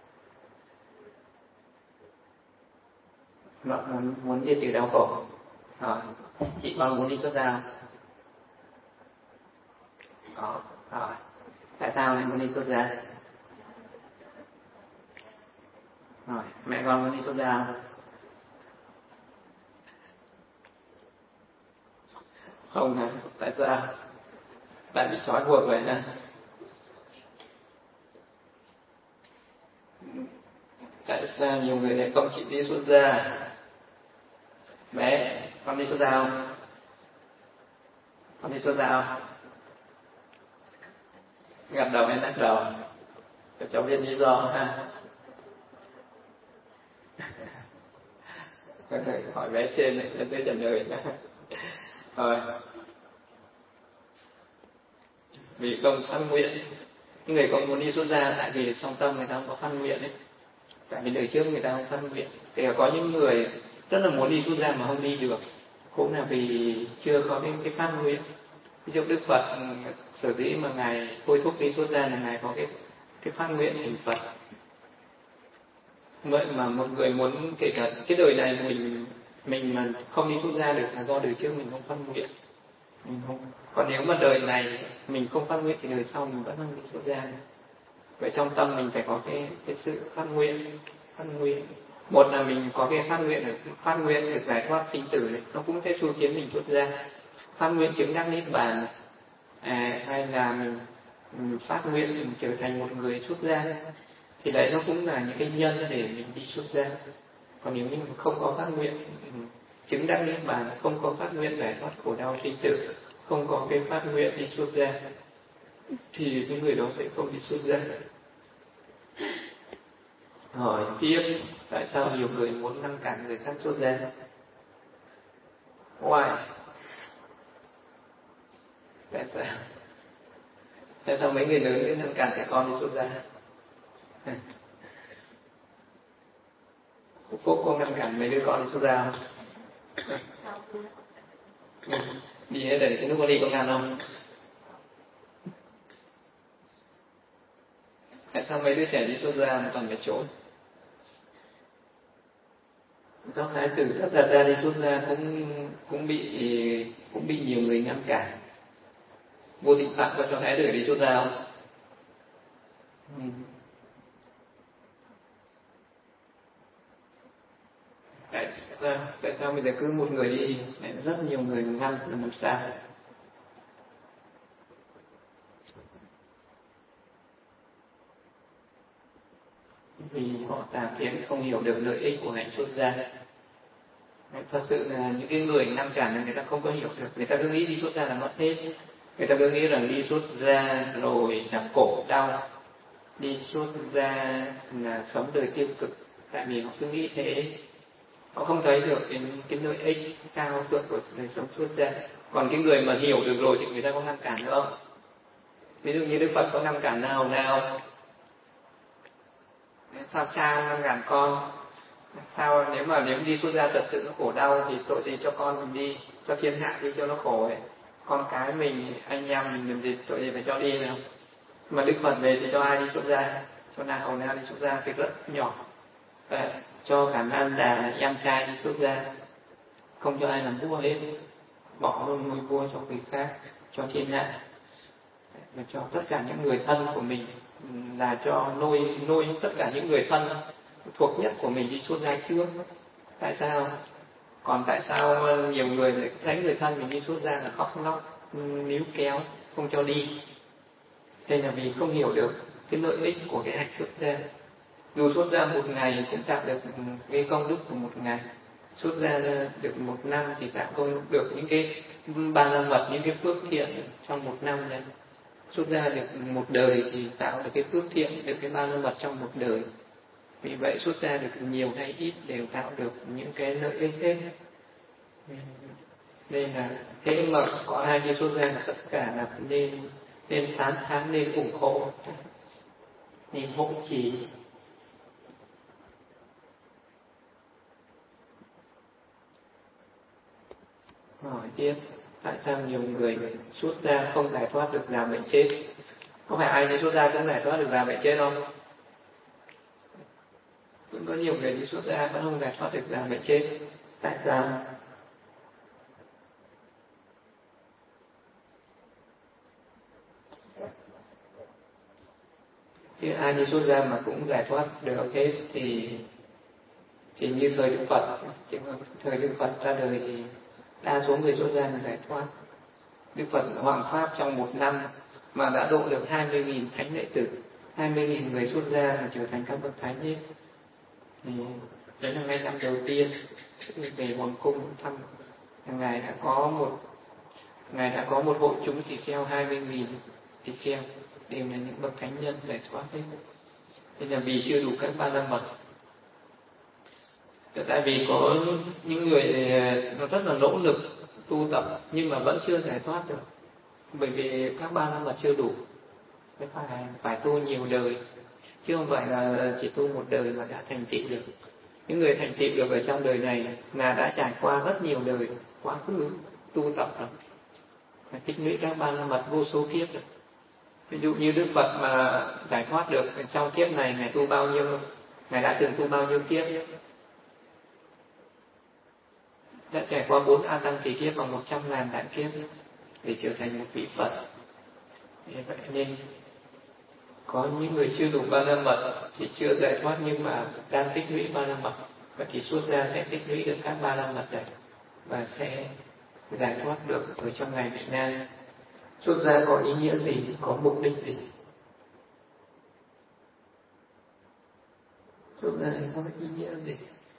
Nó muốn, muốn diệt trừ đau khổ. Rồi. Chị con muốn đi xuất gia không? Có. Rồi. Tại sao lại muốn đi xuất gia? Rồi. Mẹ con muốn đi xuất gia không? Không hả? Tại sao? Tại bị trói buộc vậy hả? Tại sao nhiều người lại không chịu đi xuất gia? Bé, con đi xuất gia không? Con đi xuất gia không? Gật đầu hay lắc đầu? Cho cháu biết lý do ha. Có thể hỏi bé trên này, lên tới trả lời nhé. Rồi. Vì không phát nguyện. Người không muốn đi xuất gia tại vì trong tâm người ta không có phát nguyện ấy. Tại vì đời trước người ta không phát nguyện. Thì có những người rất là muốn đi xuất gia mà không đi được, cũng là vì chưa có cái, cái phát nguyện. Ví dụ Đức Phật sở dĩ mà ngài thôi thúc đi xuất gia là ngài có cái cái phát nguyện thành Phật. Vậy mà một người muốn, kể cả cái đời này mình Mình mà không đi xuất gia được là do đời trước mình không phát nguyện. Mình không. Còn nếu mà đời này mình không phát nguyện thì đời sau mình vẫn không đi xuất gia. Vậy trong tâm mình phải có cái cái sự phát nguyện, phát nguyện. Một là mình có cái phát nguyện được phát nguyện được giải thoát sinh tử này, nó cũng sẽ xui khiến mình xuất gia. Phát nguyện chứng đắc niết bàn, à, hay là mình, mình phát nguyện mình trở thành một người xuất gia, thì đấy nó cũng là những cái nhân để mình đi xuất gia. Còn nếu như mình không có phát nguyện chứng đắc niết bàn, không có phát nguyện giải thoát khổ đau sinh tử, không có cái phát nguyện đi xuất gia, thì cái người đó sẽ không đi xuất gia. Hỏi tiếp, tại sao nhiều người muốn ngăn cản người khác xuất gia? Why? Tại sao? Tại sao mấy người lớn cứ ngăn cản trẻ con đi xuất gia? Cô có ngăn cản mấy đứa con đi xuất gia không? Đi hết rồi, cái lúc có đi có ngăn không? Tại sao mấy đứa trẻ đi xuất gia mà còn phải trốn? Do thái tử rất là ra đi xuất gia cũng cũng bị cũng bị nhiều người ngăn cản. Vua Tịnh Phạn có cho thái tử đi xuất gia không? Ừ. Tại sao? Tại sao bây giờ cứ một người đi, rất nhiều người ngăn là làm sao? Vì họ tà kiến không hiểu được lợi ích của hạnh xuất gia. Thật sự là những cái người ngăn cản là người ta không có hiểu được, người ta cứ nghĩ đi xuất gia là mất hết, người ta cứ nghĩ rằng đi xuất gia rồi là khổ đau, đi xuất gia là sống đời tiêu cực, tại vì họ cứ nghĩ thế, họ không thấy được cái, cái lợi ích cao thượng của đời sống xuất gia. Còn cái người mà hiểu được rồi thì người ta có ngăn cản nữa không? Ví dụ như Đức Phật có ngăn cản nào nào? Sao cha ngăn cản con? Sao nếu mà nếu đi xuất gia thật sự nó khổ đau thì tội gì cho con mình đi, cho thiên hạ đi cho nó khổ ấy. Con cái mình, anh em mình làm gì, tội gì phải cho đi nào. Mà Đức Phật về thì cho ai đi xuất gia? Cho Na Hầu Na đi xuất gia việc rất nhỏ. Đấy, cho cả Nan Đà em trai đi xuất gia, không cho ai làm vua hết, bỏ luôn ngôi vua cho người khác, cho thiên hạ, và cho tất cả những người thân của mình, là cho nuôi nuôi tất cả những người thân thuộc nhất của mình đi xuất gia trước. Tại sao? Còn tại sao nhiều người lại thấy người thân mình đi xuất gia là khóc lóc níu kéo không cho đi? Đây là vì không hiểu được cái lợi ích của cái hạnh xuất gia. Dù xuất gia một ngày cũng tạo được cái công đức của một ngày, xuất gia được một năm thì tạo công được những cái ba la mật, những cái phước thiện trong một năm này. Xuất gia được một đời thì tạo được cái phước thiện, được cái ba la mật trong một đời. Vì vậy xuất gia được nhiều hay ít đều tạo được những cái lợi ích hết. Nên là thế mà có ai đi xuất gia là tất cả là nên nên tán thán, nên ủng hộ, nên hộ trì. Hỏi tiếp, tại sao nhiều người xuất gia không giải thoát được già bệnh chết? Có phải ai đi xuất gia cũng giải thoát được già bệnh chết không? Cũng có nhiều người đi xuất gia vẫn không giải thoát được già bệnh chết. Tại sao? Chứ ai đi xuất gia mà cũng giải thoát được hết thì thì như thời Đức Phật, chứ thời Đức Phật ra đời thì đa số người xuất gia là giải thoát. Đức Phật hoằng pháp trong một năm mà đã độ được hai mươi nghìn thánh đệ tử, hai mươi nghìn người xuất gia là trở thành các bậc thánh hết. Thì đấy là ngay năm đầu tiên về hoàng cung thăm, ngài đã có một ngài đã có một hội chúng tỳ kheo hai mươi nghìn tỳ kheo, đều là những bậc thánh nhân giải thoát hết. Thế là vì chưa đủ các ba la mật. Tại vì có những người nó rất là nỗ lực tu tập nhưng mà vẫn chưa giải thoát được, bởi vì các ba la mật chưa đủ, phải phải tu nhiều đời, chứ không phải là chỉ tu một đời mà đã thành tựu được. Những người thành tựu được ở trong đời này là đã trải qua rất nhiều đời quá khứ tu tập rồi, tích lũy các ba la mật vô số kiếp rồi. Ví dụ như Đức Phật mà giải thoát được trong kiếp này, ngài tu bao nhiêu, ngài đã từng tu bao nhiêu kiếp. đã trải qua bốn a tăng kỳ kiếp và một trăm ngàn đại kiếp để trở thành một vị Phật. Vậy nên có những người chưa đủ ba la mật thì chưa giải thoát, nhưng mà đang tích lũy ba la mật, và thì xuất gia sẽ tích lũy được các ba la mật này và sẽ giải thoát được ở trong ngày vị nan. Xuất gia có ý nghĩa gì, có mục đích gì? Xuất gia có ý nghĩa gì?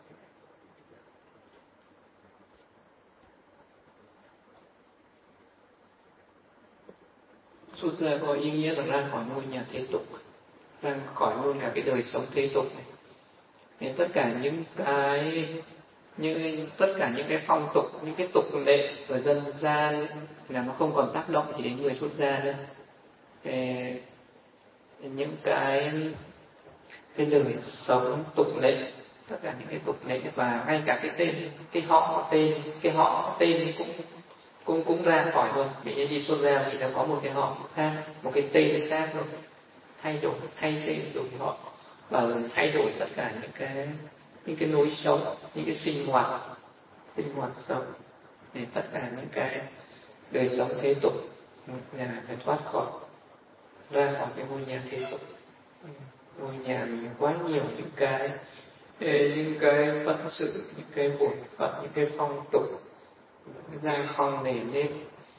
Xuất gia có ý nghĩa là ra khỏi ngôi nhà thế tục, ra khỏi luôn cả cái đời sống thế tục này. Nên tất cả những cái như tất cả những cái phong tục, những cái tục lệ của dân gian là nó không còn tác động gì đến người xuất gia nữa. Cái, những cái cái đời sống tục lệ, tất cả những cái tục lệ và ngay cả cái tên, cái họ tên, cái họ tên cũng cũng cũng ra khỏi luôn. Vì đi xuất gia thì đã có một cái họ khác, một cái tên khác rồi, thay đổi, thay tên đổi họ và thay đổi tất cả những cái những cái lối sống, những cái sinh hoạt, sinh hoạt sống, để tất cả những cái đời sống thế tục là phải thoát khỏi, ra khỏi cái ngôi nhà thế tục. Ngôi nhà mình quá nhiều những cái những cái phận sự, những cái bổn phận, những cái phong tục, những cái gia phong nề nếp,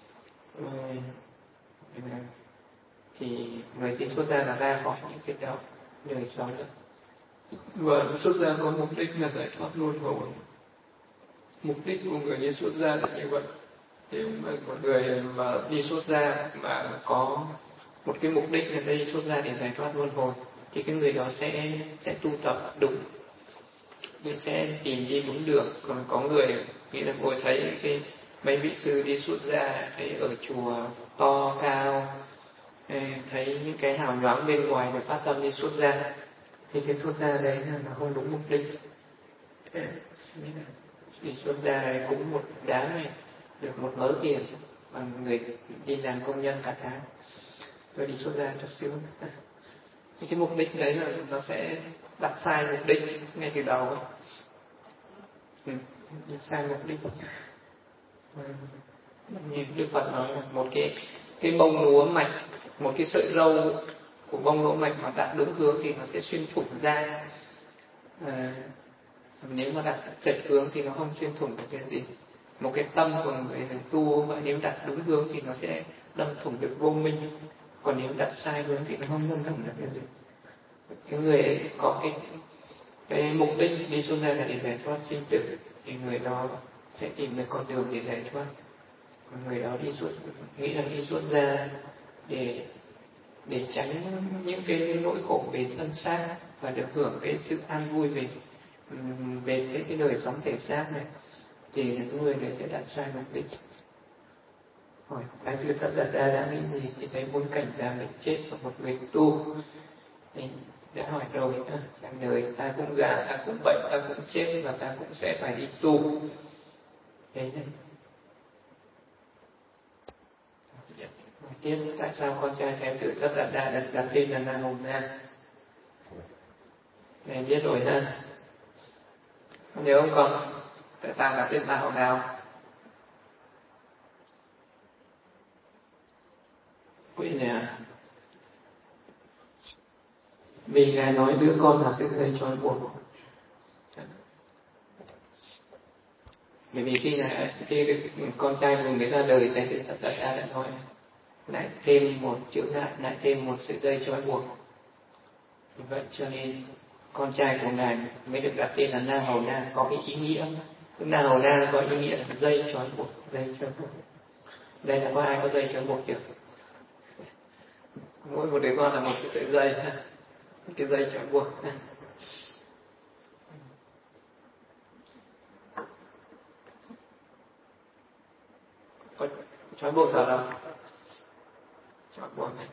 thì người tin xuất gia là ra khỏi những cái đó đời sống đó. Và xuất gia có mục đích là giải thoát luân hồi. Mục đích của người đi xuất gia là như vậy. Thì một người mà đi xuất gia mà có một cái mục đích là đi xuất gia để giải thoát luân hồi, thì cái người đó sẽ sẽ tu tập đúng, sẽ tìm đi đúng đường. Còn có người nghĩ là tôi thấy cái mấy vị sư đi xuất gia, thấy ở chùa to cao, thấy những cái hào nhoáng bên ngoài để phát tâm đi xuất gia, thì cái xuất gia đấy là nó không đúng mục đích. Đi xuất gia cũng một đám này được một mớ tiền, bằng người đi làm công nhân cả tháng, rồi đi xuất gia cho sướng. Thì cái mục đích đấy là nó sẽ đặt sai mục đích ngay từ đầu. Ừ, sai mục đích. Như Đức Phật nói là một cái cái bông lúa mạch, một cái sợi râu của bông lúa mạch mà đặt đúng hướng thì nó sẽ xuyên thủng ra. À, nếu mà đặt chệch hướng thì nó không xuyên thủng được cái gì. Một cái tâm của người tu mà nếu đặt đúng hướng thì nó sẽ đâm thủng được vô minh. Còn nếu đặt sai hướng thì nó không đâm thủng được cái gì. Cái người ấy có cái cái mục đích đi xuất gia là để giải thoát sinh tử, thì người đó sẽ tìm được con đường để giải thoát. Còn người đó đi xuất nghĩ là đi xuất gia để để tránh những cái nỗi khổ về thân xác và được hưởng cái sự an vui về về cái, cái đời sống thể xác này, thì những người này sẽ đặt sai mục đích. Hỏi Thái Sư Tất Đạt Đa đã nghĩ gì thì thấy bốn cảnh già bệnh chết của một người tu. Thì đã hỏi rồi, chẳng đời ta cũng già, ta cũng bệnh, ta cũng chết và ta cũng sẽ phải đi tu. Thế này. Tiếp, tại sao con trai Thái tử Tất Đạt Đa được đặt tên là Na Hồng Na? Này biết rồi ha. Nhớ không con? Tại sao đặt tên Na Hồng nào? Quỷ nè. Vì Ngài nói đứa con là sợi dây trói buộc. Bởi vì khi là khi con trai vừa mới ra đời, Thái tử Tất Đạt Đa đã nói lại thêm một chữ ngại, lại thêm một sợi dây trói buộc. Vì vậy cho nên con trai của Ngài mới được đặt tên là Na Hầu Na, có cái ý nghĩa. Na Hầu Na có ý nghĩa là dây trói buộc, dây trói buộc. Đây là có ai có dây trói buộc chưa? Mỗi một đứa con là một cái sợi dây, một cái dây trói buộc. Có trói buộc ở đâu? Trói buộc này.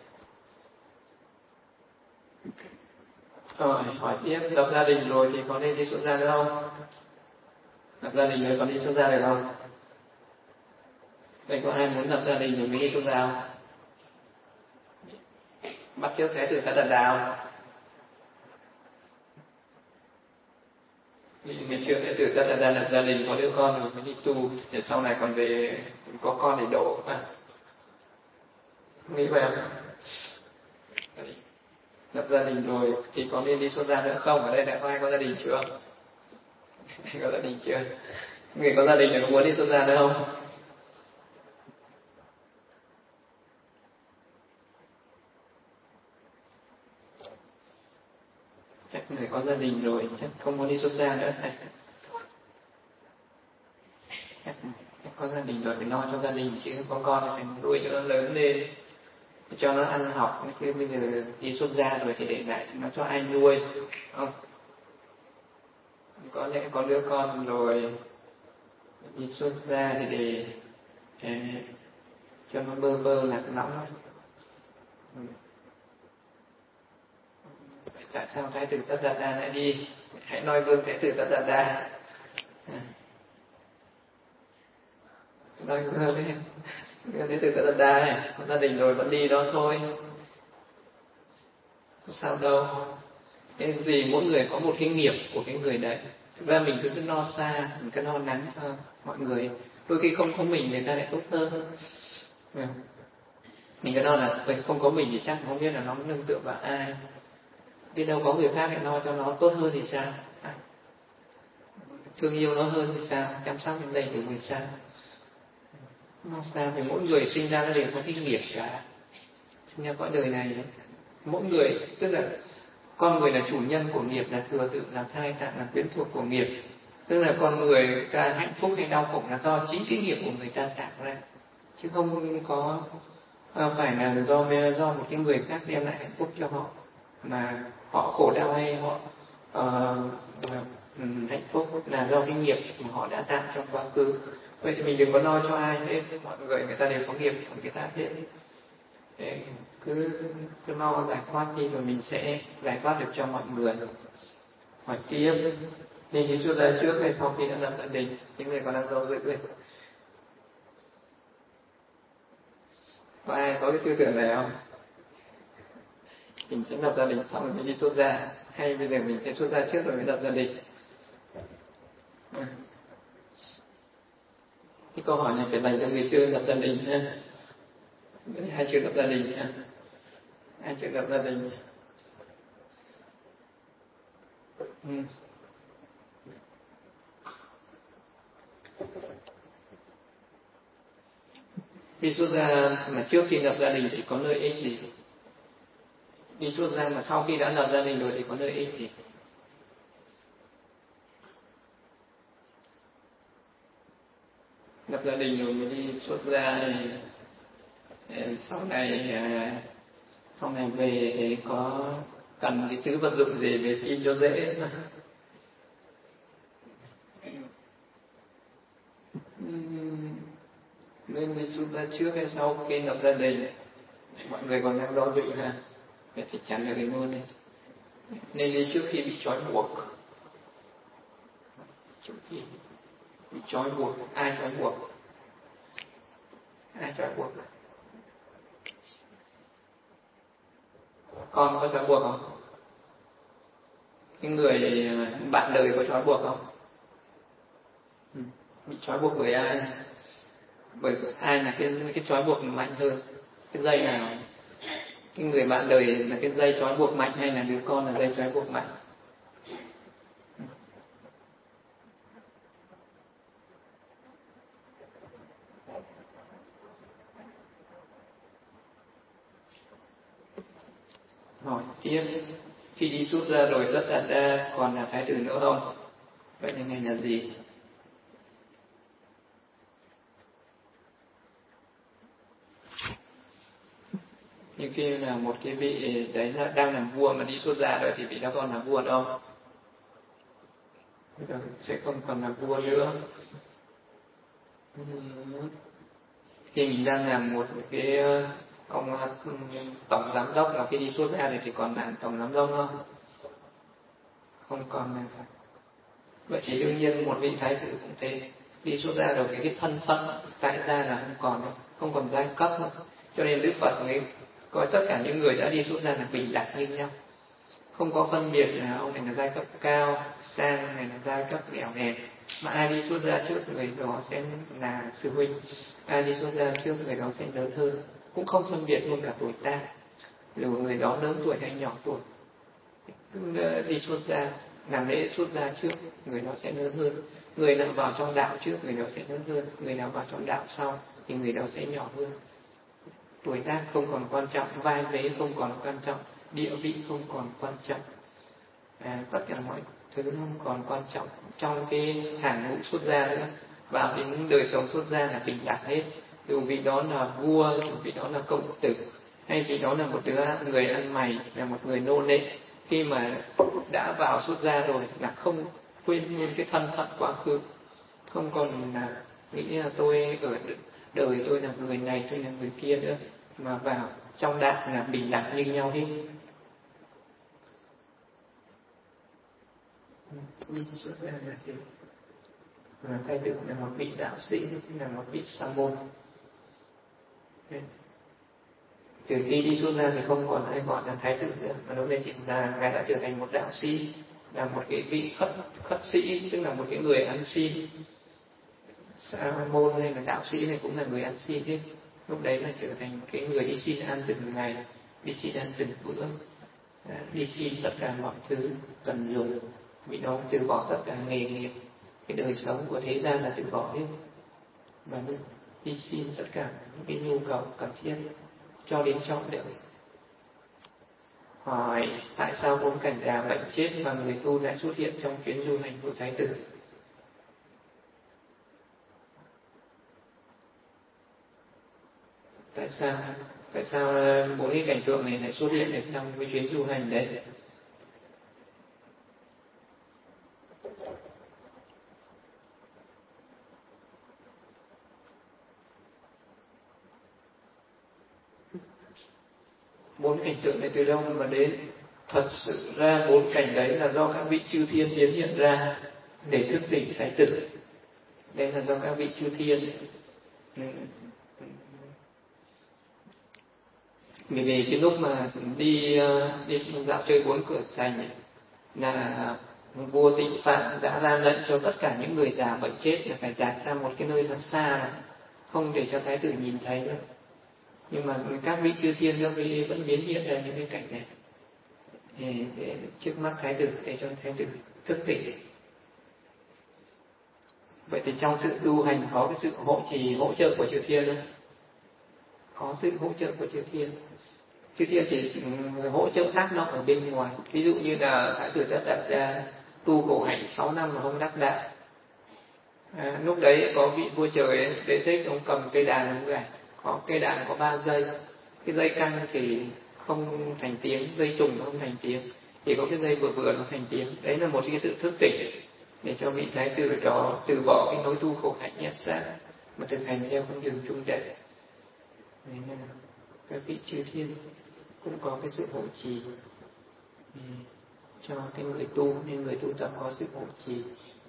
Rồi, hỏi tiếp, lập gia đình rồi thì có nên đi xuất gia được không? Lập gia đình rồi có đi xuất gia được không? Đây có ai muốn lập gia đình rồi mới đi xuất gia không? Bắt chước Thái tử Tất Đạt Đa không? Ngày trước đệ tử Tất Đạt Đa lập gia đình, có đứa con rồi mới đi tu, để sau này còn về có con để độ mà. Nghĩ vậy không? Lập gia đình rồi thì có nên đi xuất gia nữa không? Ở đây đã có ai có gia đình chưa? Có gia đình chưa? Người có gia đình thì có muốn đi xuất gia nữa không? Chắc người có gia đình rồi chắc không muốn đi xuất gia nữa. Chắc, chắc có gia đình rồi phải lo cho gia đình, chứ có con thì phải nuôi cho nó lớn lên, cho nó ăn học. Chứ bây giờ đi xuất gia rồi thì để lại nó cho ai nuôi, không? Có lẽ có đứa con rồi đi xuất gia thì để, để cho nó bơ vơ lạc lõng. Tại sao Thái tử Tất Đạt Đa lại đi? Hãy noi gương Thái tử Tất Đạt Đa. Noi gương đấy, Thái tử Tất Đạt Đa này, có gia đình rồi vẫn đi đó thôi, sao đâu. Cái gì mỗi người có một cái nghiệp của cái người đấy. Thực ra mình cứ cứ no xa, mình cứ no nắng uh, mọi người. Đôi khi không có mình người ta lại tốt hơn. Mình cứ no là không có mình thì chắc không biết là nó nương tựa vào ai. Biết đâu có người khác lại lo cho nó tốt hơn thì sao? À, thương yêu nó hơn thì sao? Chăm sóc nó đầy đủ thì sao? No xa vì mỗi người sinh ra nó đều có cái nghiệp cả. Sinh ra cõi đời này, mỗi người tức là con người là chủ nhân của nghiệp, là thừa tự, là thai tạng, là quyến thuộc của nghiệp. Tức là con người ta hạnh phúc hay đau khổ là do chính cái nghiệp của người ta tạo ra, chứ không có phải là do do một cái người khác đem lại hạnh phúc cho họ, mà họ khổ đau hay họ uh, hạnh phúc là do cái nghiệp mà họ đã tạo trong quá khứ. Vậy thì mình đừng có lo cho ai hết, mọi người người ta đều có nghiệp của người ta hết. Để cứ cứ lo giải thoát đi rồi mình sẽ giải thoát được cho mọi người. Hỏi tiếp, nên đi xuất gia trước hay sau khi đã lập gia đình? Những người còn đang do dự ấy, có ai có cái tư tưởng này không? Mình sẽ lập gia đình xong rồi mới đi xuất gia, hay bây giờ mình sẽ xuất gia trước rồi mới lập gia đình? Ừ. Cái câu hỏi này phải dành cho người chưa lập gia đình ha. Hai chưa lập gia đình ha. Hai chưa lập gia đình. Ừ. Đi xuất gia mà trước khi lập gia đình thì có lợi ích gì? Đi xuất gia mà sau khi đã lập gia đình rồi thì có lợi ích gì? Lập gia đình rồi mới đi xuất gia thì sau này sau này về thì có cần cái thứ vật dụng gì về xin cho dễ. Nên đi xuất gia trước hay sau khi lập gia đình? Mọi người còn đang do dự ha, vậy thì trả lời luôn đi. Nên đi trước khi bị trói buộc. Trước khi bị trói buộc, ai trói buộc? Ai trói buộc? Con có trói buộc không? Cái người bạn đời có trói buộc không? Ừ. Bị trói buộc bởi ai? Bởi ai là cái cái trói buộc mạnh hơn? Cái dây nào? Cái người bạn đời là cái dây trói buộc mạnh hay là đứa con là dây trói buộc mạnh? Hỏi tiếp, khi đi xuất gia rồi Tất Đạt Đa còn là thái tử nữa không? Vậy là ngài là gì? Nhưng khi là một cái vị đấy là đang làm vua mà đi xuất gia rồi thì vị đó còn là vua đâu? Sẽ không còn là vua nữa. Khi mình đang làm một cái ông tổng giám đốc là khi đi xuất gia thì còn làm tổng giám đốc không? Không còn là. Vậy thì đương nhiên một vị thái tử cũng thế, đi xuất gia rồi cái, cái thân phận tại gia là không còn nữa, không còn giai cấp nữa. Cho nên Đức Phật mới coi tất cả những người đã đi xuất gia là bình đẳng như nhau, không có phân biệt là ông này là giai cấp cao sang, này là giai cấp nghèo hèn, mà ai đi xuất gia trước người đó sẽ là sư huynh, ai đi xuất gia trước người đó sẽ lớn hơn, cũng không phân biệt luôn cả tuổi tác, dù người đó lớn tuổi hay nhỏ tuổi. Đi xuất gia, làm lễ xuất gia trước người đó sẽ lớn hơn, người nào vào trong đạo trước người đó sẽ lớn hơn, người nào vào trong đạo sau thì người đó sẽ nhỏ hơn. Tuổi tác không còn quan trọng, vai vế không còn quan trọng, địa vị không còn quan trọng, à, tất cả mọi thứ không còn quan trọng trong cái hàng ngũ xuất gia nữa. Vào đến đời sống xuất gia là bình đẳng hết, dù vì đó là vua, dù vì đó là công tử, hay vì đó là một đứa người ăn mày, là một người nô lệ, khi mà đã vào xuất gia rồi là không quên luôn cái thân phận quá khứ, không còn là nghĩ là tôi ở đời tôi là người này, tôi là người kia nữa, mà vào trong đạo là bình đẳng như nhau hết. Đi xuất gia là thế. Mà thái tử là một vị đạo sĩ, là một vị sa môn. Từ khi đi xuất gia thì không còn ai gọi là thái tử nữa, mà lúc đây chỉ là ngài đã trở thành một đạo sĩ, là một cái vị khất khất sĩ, tức là một cái người ăn xin. Sa môn hay là đạo sĩ này cũng là người ăn xin hết. Lúc đấy là trở thành cái người đi xin ăn từng ngày, đi xin ăn từng bữa, đi xin tất cả mọi thứ cần dùng, vì nó từ bỏ tất cả nghề nghiệp, cái đời sống của thế gian là từ bỏ hết, và đi xin tất cả những cái nhu cầu cần thiết cho đến trọng đời. Hỏi tại sao bốn cảnh già bệnh chết và người tu lại xuất hiện trong chuyến du hành của thái tử? Tại sao tại sao bốn cái cảnh tượng này lại xuất hiện ở trong cái chuyến du hành đấy? Bốn cảnh tượng này từ đâu mà đến? Thật sự ra bốn cảnh đấy là do các vị chư thiên biến hiện ra để thức tỉnh thái tử. Đây là do các vị chư thiên. Vì vì cái lúc mà đi đi dạo chơi bốn cửa thành ấy, là vua Tịnh Phạn đã ra lệnh cho tất cả những người già bệnh chết là phải dạt ra một cái nơi thật xa, không để cho thái tử nhìn thấy nữa. Nhưng mà các vị chư thiên các vị vẫn biến hiện ra những cái cảnh này để, để trước mắt thái tử, để cho thái tử thức tỉnh. Vậy thì trong sự tu hành có cái sự hỗ trì hỗ trợ của chư thiên không? Có sự hỗ trợ của chư thiên. Chư thiên chỉ hỗ trợ tác động ở bên ngoài. Ví dụ như là thái tử đã đặt ra tu khổ hạnh sáu năm mà không đắc đạo. À, lúc đấy có vị vua trời Đế Thích, ông cầm cây đàn ông gảy, có cây đàn có ba dây, cái dây căng thì không thành tiếng, dây trùng không thành tiếng, chỉ có cái dây vừa vừa nó thành tiếng. Đấy là một cái sự thức tỉnh để cho vị thái tử đó từ bỏ cái nối tu khổ hạnh nhất xác mà thực hành theo con đường trung đệ. Nên các vị chư thiên cũng có cái sự hộ trì cho cái người tu, nên người tu tập có sự hộ trì.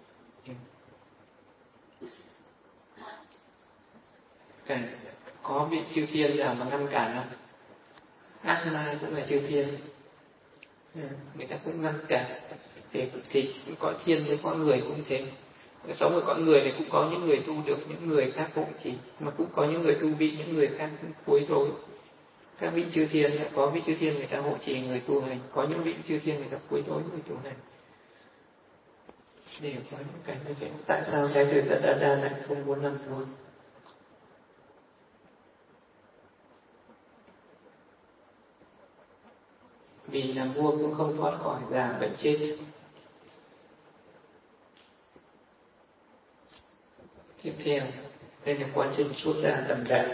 Cả có vị chư thiên nào mà ngăn cản không? Ác ma cũng là chư thiên, người ta cũng ngăn cản. Thì, thì cõi thiên với cõi người cũng thế. Sống ở cõi người thì cũng có những người tu được, những người khác hộ trì, mà cũng có những người tu bị những người khác quấy rối. Các vị chư thiên, có vị chư thiên người ta hộ trì người tu hành, có những vị chư thiên người ta quấy rối người tu hành. Đều có những cái như vậy. Tại sao thái tử đã đã lại không muốn làm vua? Vì làm vua cũng không thoát khỏi già bệnh chết. Tiếp theo, đây là quá trình xuất gia tầm đạo.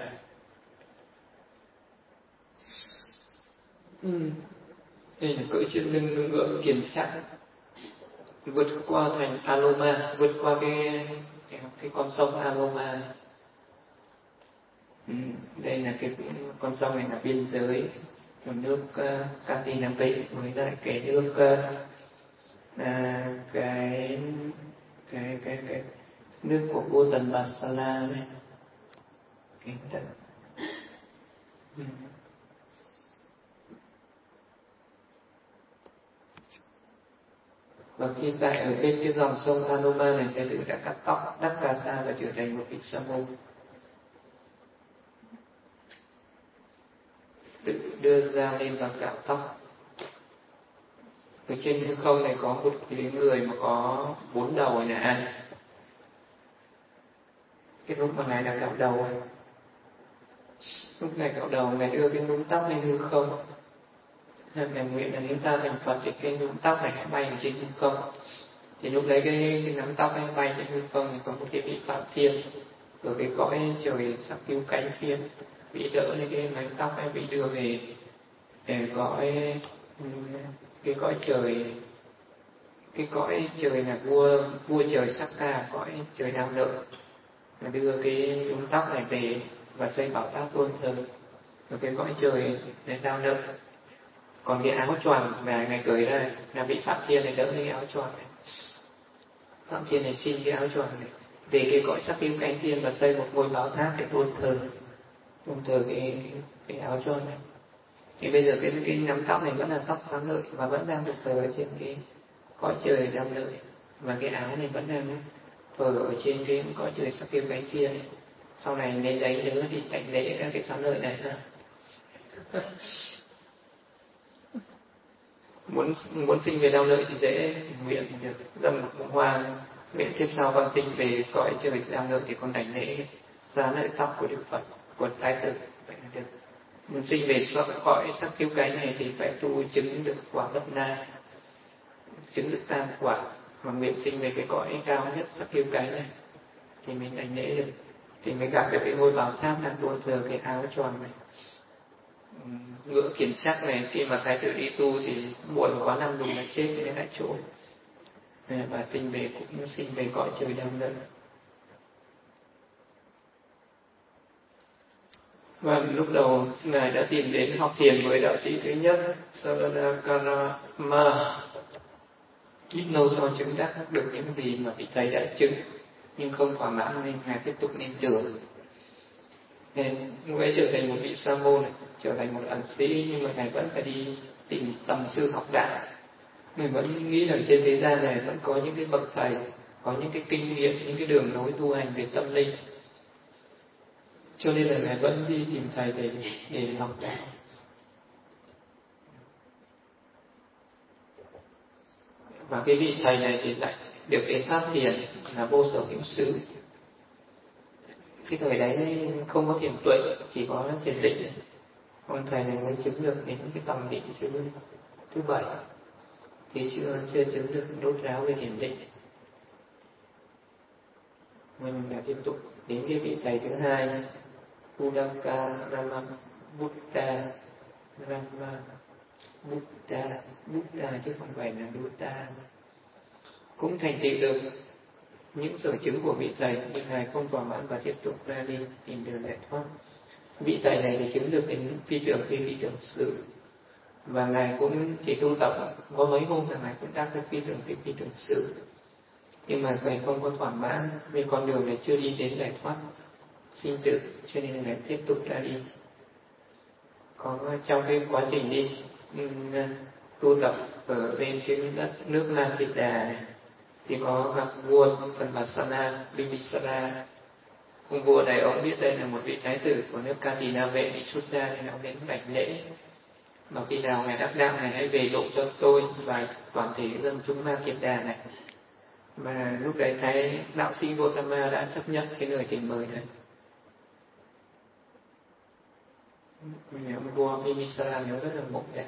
Ừ. Đây là cưỡi trên lưng lưng ngựa kiền chắc, vượt qua thành Aloma, vượt qua cái cái, cái con sông Aloma. Ừ. Đây là cái con sông này là biên giới của nước uh, Katinapet với lại cái nước uh, à, cái cái cái cái nước của vua Tần Basala này. Cái đất. Ừ. Và khi tại ở bên cái dòng sông Anuma này, Thái tử đã cắt tóc đắp cà sa và trở thành một vị sa môn, tự đưa ra lên và cạo tóc. Ở trên hư không này có một cái người mà có bốn đầu này là ai? Cái lúc mà ngài đang cạo đầu, lúc ngài cạo đầu, ngài đưa cái nhúm tóc lên hư không. Ngài nguyện là nếu ta thành Phật thì cái nhúm tóc này hãy bay ở trên hư không. Thì lúc đấy cái, cái nắm tóc ấy bay trên hư không thì có một cái vị Phạm Thiên ở cái cõi trời sắc cứu cánh thiên, bị đỡ lên cái mái tóc ấy, bị đưa về để cõi cái cõi trời cái cõi trời là vua vua trời sắc ca, cõi trời đau nợ, và đưa cái nhúm tóc này về và xây bảo tháp tôn thờ ở cái cõi trời để đau nợ. Còn cái áo choàng là ngày cởi ra là bị Phạm Thiên này đỡ lấy cái áo choàng này. Phạm Thiên này xin cái áo choàng này về cái cõi sắc cứu cánh thiên và xây một ngôi bảo tháp để tôn thờ tôn thờ cái, cái cái áo choàng này. Thì bây giờ cái cái nắm tóc này vẫn là tóc xá lợi và vẫn đang được thờ ở trên cái cõi trời đau lợi, và cái áo này vẫn đang thờ ở trên cái cõi trời sắc cứu cánh thiên này. Sau này nên đấy nhớ thì tạnh lễ các cái xá lợi này ha. muốn muốn sinh về đau lợi thì dễ nguyện được dâng một bông hoa, nguyện kiếp sau con sinh về cõi trời đau lợi thì con đảnh lễ giá lợi tóc của Đức Phật, của Thái tử, vậy là được. Muốn sinh về cõi sắc cứu cánh này thì phải tu chứng được quả Bất Na, chứng được tam quả, mà nguyện sinh về cái cõi cao nhất sắc cứu cánh này thì mình đảnh lễ được, thì mới gặp được cái ngôi bảo tháp đang tôn thờ cái áo choàng này. Ngựa Kiền Trắc này khi mà Thái tử đi tu thì buồn quá năm dùng là chết nên lại trốn, và sinh về cũng sinh về cõi trời đau nợ. Và lúc đầu ngài đã tìm đến học thiền với đạo sĩ thứ nhất Saranakarama, ít lâu sau chứng đắc được những gì mà vị thầy đã chứng, nhưng không thỏa mãn nên ngài tiếp tục lên đường. Nên lúc ấy trở thành một vị sa môn này, trở thành một ẩn sĩ, nhưng mà ngài vẫn phải đi tìm tầm sư học đạo. Ngài vẫn nghĩ là trên thế gian này vẫn có những cái bậc thầy, có những cái kinh nghiệm, những cái đường lối tu hành về tâm linh, cho nên là ngài vẫn đi tìm thầy để để học đạo. Và cái vị thầy này thì lại được cái pháp thiền là vô sở hữu xứ. Cái thời đấy không có thiền tuệ, chỉ có thiền định. Ông thầy này mới chứng được đến cái tầm định thứ thứ bảy, thì chưa chưa chứng được đốt ráo về thiền định. Mình phải tiếp tục đến cái vị thầy thứ hai, Udaka Rama Buddha Rama Buddha Buddha chứ không phải là Buddha, cũng thành tựu được những sở chứng của vị thầy, nhưng ngài không thỏa mãn và tiếp tục ra đi tìm đường giải thoát. Vị thầy này thì chứng được đến phi tưởng phi phi tưởng sự, và ngài cũng chỉ tu tập có mấy hôm là ngài cũng đắc được phi tưởng phi phi tưởng sự, nhưng mà ngài không có thỏa mãn vì con đường này chưa đi đến giải thoát sinh tử, cho nên ngài tiếp tục ra đi. Có trong cái quá trình đi tu tập ở bên cái đất nước Nam Kiệt Đà này, thì có gặp vua Thần Bimbisara. Ông vua này ông biết đây là một vị thái tử của nước Katina Vệ bị xuất gia, nên ông đến đảnh lễ. Mà khi nào ngài đắc đạo, ngài hãy về độ cho tôi và toàn thể dân chúng Ma Kiệt Đà này. Mà lúc đấy thấy đạo sĩ Gotama đã chấp nhận cái lời trình mời này. Ông vua Bimbisara nhớ rất là mộng đẹp.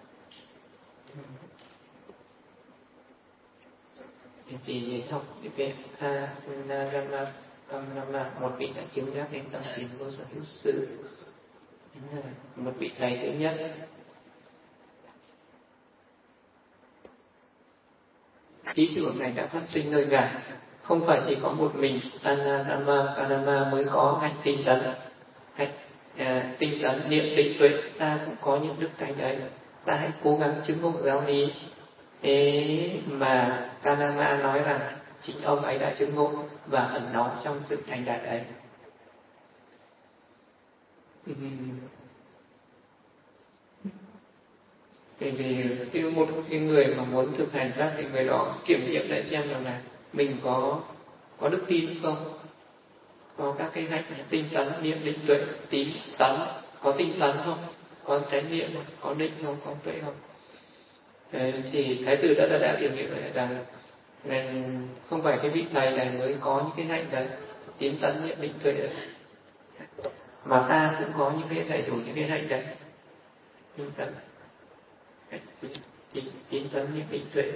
Thì học về Anarama Kamrama, một vị đã chứng đắc đến tầm thiền vô sở hữu sự, một vị thầy thứ nhất. Ý tưởng này đã phát sinh nơi ngài, không phải chỉ có một mình Anarama Kamrama mới có hạnh tinh tấn, hạnh à, tinh tấn niệm định tuệ, ta cũng có những đức thánh ấy. Ta hãy cố gắng chứng ngộ giáo lý. Thế mà Kanama nói rằng chính ông ấy đã chứng ngộ và ẩn náu trong sự thành đạt ấy. Bởi vì cái một cái người mà muốn thực hành pháp thì người đó kiểm nghiệm lại xem rằng là mình có có đức tin không, có các cái hạnh tinh tấn, niệm, định, tuệ, tín, tấn, có tinh tấn không, có chánh niệm, có định không, có tuệ không. Đấy, thì Thái tử đã đã, đã kiểm nghiệm lại rằng là không phải cái vị thầy này mới có những cái hạnh đấy, tín, tấn, niệm, định, tuệ đấy, mà ta cũng có những cái đầy đủ những cái hạnh đấy, tinh tấn, tín, tín tấn, niệm, định, tuệ.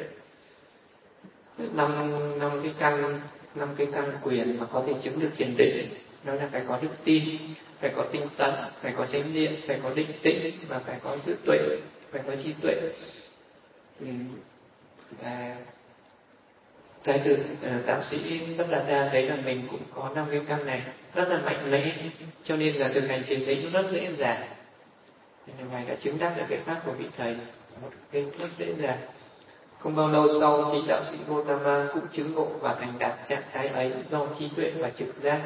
năm năm cái căn năm cái căn quyền mà có thể chứng được thiền định, nó là phải có đức tin, phải có tinh tấn, phải có chánh niệm, phải có định tĩnh và phải có sự tuệ, phải có trí tuệ. Và Thái tử đạo sĩ Tất Đạt Đa thấy rằng mình cũng có năm cái căn này rất là mạnh mẽ, cho nên là thực hành thiền định nó rất dễ dàng. Ngài đã chứng đắc được cái pháp của vị thầy một cái rất dễ dàng. Không bao lâu sau thì đạo sĩ Gotama cũng chứng ngộ và thành đạt trạng thái ấy do trí tuệ và trực giác.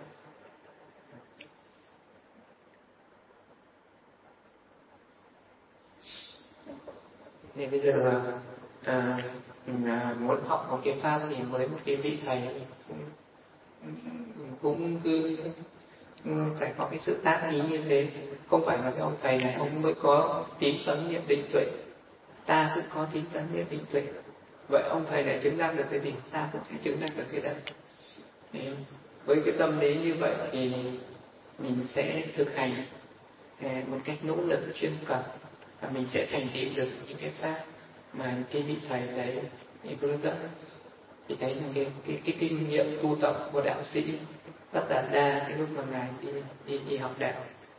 Nên bây giờ à, mình à, muốn học một cái pháp thì với một cái vị thầy cũng cũng cứ phải có cái sự tác ý như thế. Không phải là cái ông thầy này ông mới có tín tấn niệm định tuệ, ta cũng có tín tấn niệm định tuệ. Vậy ông thầy này chứng đắc được cái gì, ta cũng sẽ chứng đắc được cái đấy. Thì với cái tâm lý như vậy thì mình sẽ thực hành một cách nỗ lực chuyên cần và mình sẽ thành tựu được những cái pháp mà cái vị thầy đấy thì hướng dẫn. Thì thấy cái cái cái kinh nghiệm tu tập của đạo sĩ Tất Đạt Đa cái lúc mà ngài đi đi đi học đạo.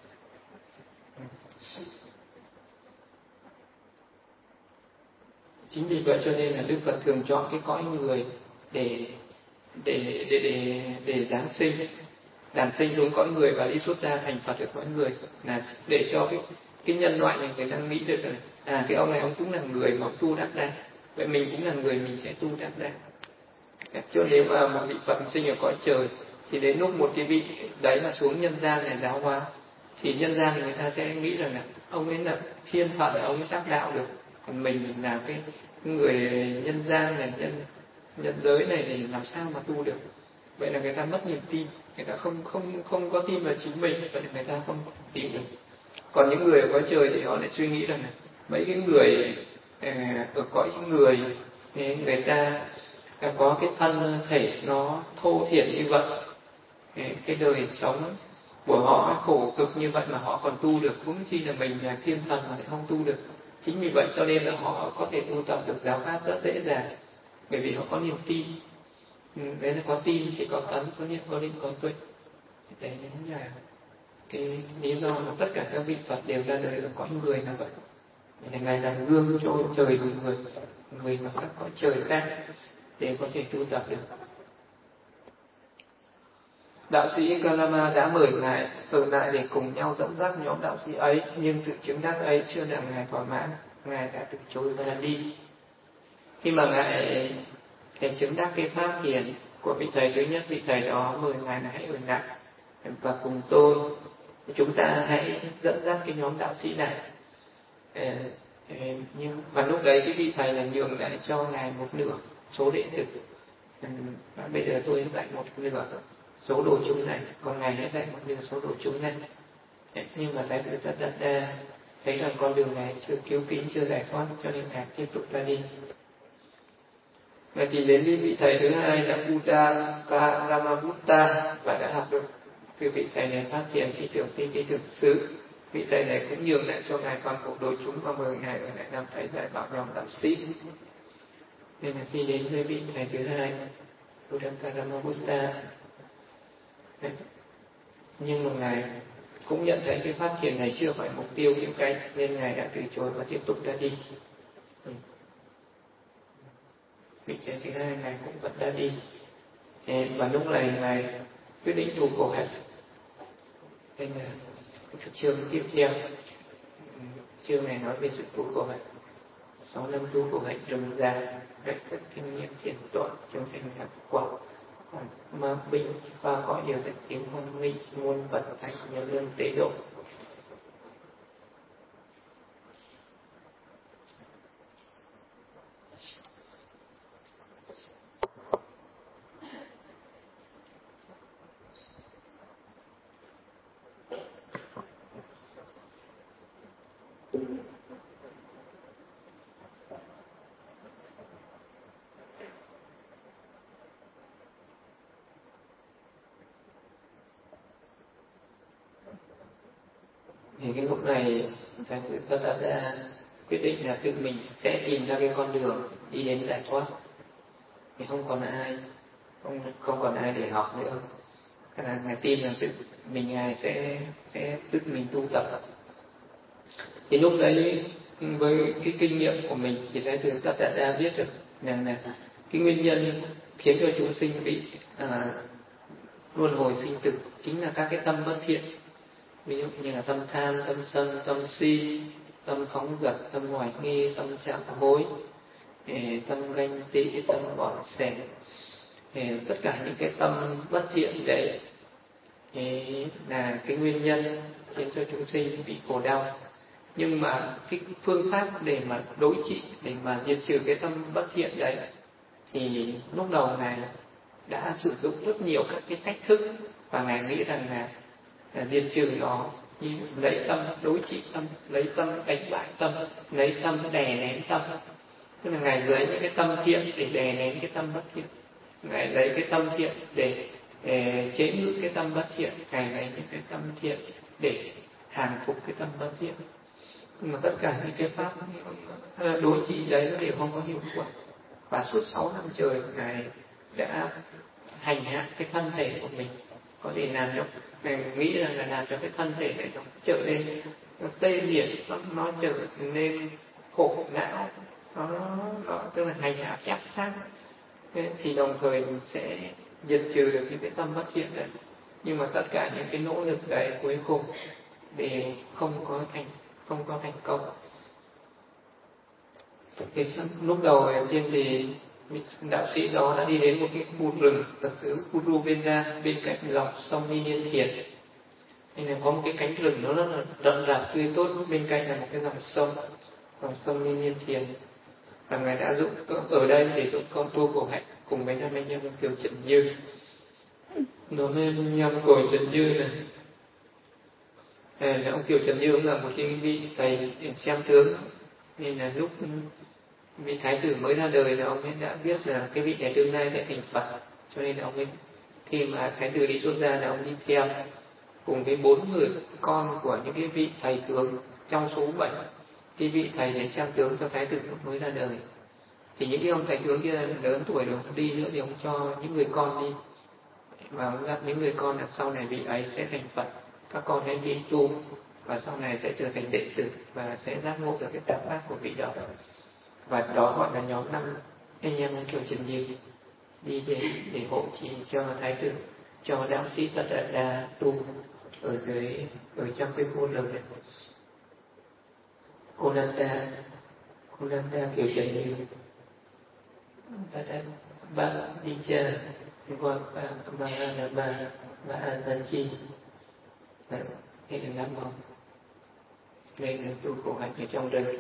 Chính vì vậy cho nên là Đức Phật thường chọn cái cõi người để để để để để giáng sinh, đản sinh xuống cõi người và đi xuất gia thành Phật ở cõi người, là để cho cái cái nhân loại này người ta nghĩ được là à cái ông này ông cũng là người mà tu đắc đa, vậy mình cũng là người mình sẽ tu đắc đa. Chứ nếu mà một vị Phật sinh ở cõi trời thì đến lúc một cái vị đấy mà xuống nhân gian này giáo hóa thì nhân gian thì người ta sẽ nghĩ rằng là ông ấy là thiên Phật, ông ấy đắc đạo được, còn mình là cái người nhân gian này, nhân nhân giới này thì làm sao mà tu được. Vậy là người ta mất niềm tin, người ta không không không có tin vào chính mình, vậy là người ta không tìm được. Còn những người ở cõi trời thì họ lại suy nghĩ rằng là mấy cái người ở cõi người người ta có cái thân thể nó thô thiển như vậy, cái đời sống của họ khổ cực như vậy mà họ còn tu được, cũng chi là mình là thiên thần mà lại không tu được. Chính vì vậy cho nên là họ có thể tu tập được giáo pháp rất dễ dàng, bởi vì họ có niềm tin. Đấy là có tin thì có tấn, có niệm, có định, có tuệ. Đấy là cái lý do mà tất cả các vị Phật đều ra đời ở cõi người là vậy. Ngài là gương cho trời của người, người mà các cõi trời khác để có thể tu tập được. Đạo sĩ Kalama đã mời ngài ở lại để cùng nhau dẫn dắt nhóm đạo sĩ ấy, nhưng sự chứng đắc ấy chưa làm ngài thỏa mãn, ngài đã từ chối và đi. Khi mà ngài ngài chứng đắc cái pháp thiền của vị thầy thứ nhất, vị thầy đó mời ngài là hãy ở lại và cùng tôi chúng ta hãy dẫn dắt cái nhóm đạo sĩ này. Nhưng và lúc đấy cái vị thầy là nhường lại cho ngài một nửa số đệ tử. Và bây giờ tôi dạy một nửa số đồ chúng này, còn ngài hãy dạy một nửa số đồ chúng này. Nhưng mà Thái tử Tất Đạt Đa thấy rằng con đường này chưa cứu kính, chưa giải thoát, cho nên ngài tiếp tục ra đi. Và thì đến với vị thầy thứ hai là Buddha Karamabutta và đã học được từ vị thầy này phát triển ý tưởng tinh ý thực sự. Vị thầy này cũng nhường lại cho ngài toàn bộ đồ chúng và mời ngài ở lại làm thầy dạy bảo nhóm đạo sĩ. Nên là khi đến với vị thầy thứ hai Buddha Karamabutta, nhưng mà ngài cũng nhận thấy cái phát triển này chưa phải mục tiêu cứu cánh, nên ngài đã từ chối và tiếp tục ra đi. Vị thầy thứ hai ngài cũng vẫn ra đi, và lúc này ngài quyết định tu khổ hạnh. Đây là cái chương tiếp theo, chương này nói về sự tu khổ hạnh. Sáu năm tu khổ hạnh rừng già, cách thức kinh nghiệm thiền tuệ, chứng thành lạc quả, mà bình và có điều tận tiếng hoan nghênh muôn vật thành nhờ lương tế độ. Thì cái lúc này Thái tử Tất Đạt Đa quyết định là tự mình sẽ tìm ra cái con đường đi đến giải thoát, thì không còn ai không không còn ai để học nữa. Cái là ngài tin là tự mình ngài sẽ sẽ tự mình tu tập. Thì lúc đấy với cái kinh nghiệm của mình thì Thái tử Tất Đạt Đa biết được rằng là cái nguyên nhân khiến cho chúng sinh bị à, luân hồi sinh tử chính là các cái tâm bất thiện. Ví dụ như là tâm tham, tâm sân, tâm si, tâm phóng dật, tâm hoài nghi, tâm trạm hối, tâm ganh tị, tâm bỏng sẻn. Tất cả những cái tâm bất thiện đấy là cái nguyên nhân khiến cho chúng sinh bị khổ đau. Nhưng mà cái phương pháp để mà đối trị, để mà diệt trừ cái tâm bất thiện đấy, thì lúc đầu Ngài đã sử dụng rất nhiều các cái cách thức, và Ngài nghĩ rằng là, là diệt trừ nó như lấy tâm đối trị tâm, lấy tâm đánh bại tâm, lấy tâm đè nén tâm. Tức là Ngài lấy những cái tâm thiện để đè nén cái tâm bất thiện, Ngài lấy cái tâm thiện để, để chế ngự cái tâm bất thiện, Ngài lấy những cái tâm thiện để hàng phục cái tâm bất thiện. Nhưng mà tất cả những cái pháp đối trị đấy nó đều không có hiệu quả. Và suốt sáu năm trời Ngài đã hành hạ cái thân thể của mình, có thể làm cho Ngài nghĩ rằng là làm cho cái thân thể này nó trở nên nó tê liệt, nó, nó trở nên khổ não, nó, nó tức là hành hạ ép sát, thì đồng thời sẽ diệt trừ được những cái tâm bất thiện đấy. Nhưng mà tất cả những cái nỗ lực đấy cuối cùng để không có thành không có thành công. Thì lúc đầu tiên thì đạo sĩ đó đã đi đến một cái khu rừng ở xứ Kuruvena bên cạnh dòng sông Ni Niên Thiền. Nên là có một cái cánh rừng nó rất là rậm rạp tươi tốt, bên cạnh là một cái dòng sông, dòng sông Ni Niên Thiền. Và Ngài đã dụng ở đây để dụng con tu khổ hạnh cùng với năm anh em Kiều Trần Như. Đó nên nhâm Kiều Trần Như này. À, ông Kiều Trần Như cũng là một cái vị thầy xem tướng, nên là lúc vị thái tử mới ra đời là ông ấy đã biết là cái vị này tương lai sẽ thành Phật, cho nên là ông ấy khi mà thái tử đi xuất gia là ông đi theo cùng với bốn người con của những cái vị thầy tướng trong số bảy cái vị thầy để xem tướng cho thái tử lúc mới ra đời. Thì những cái ông thầy tướng kia lớn tuổi rồi không đi nữa thì ông cho những người con đi, và ông dặn những người con là sau này vị ấy sẽ thành Phật, các con hãy đi tu và sau này sẽ trở thành đệ tử và sẽ giác ngộ được cái đạo pháp của vị đó. Và đó gọi là nhóm năm anh em ông Kiều Trần Như đi để, để hộ trì cho thái tử, cho đạo sĩ Tất Đạt Đa tu ở dưới ở trong cái khu rừng này. Cô Nanda cô Nanda Kiều Trần Như và đã bà đi chơi qua bà bà là bà bà Azachi. Đây là năm không? Đây là tu khổ hạnh ở trong rừng.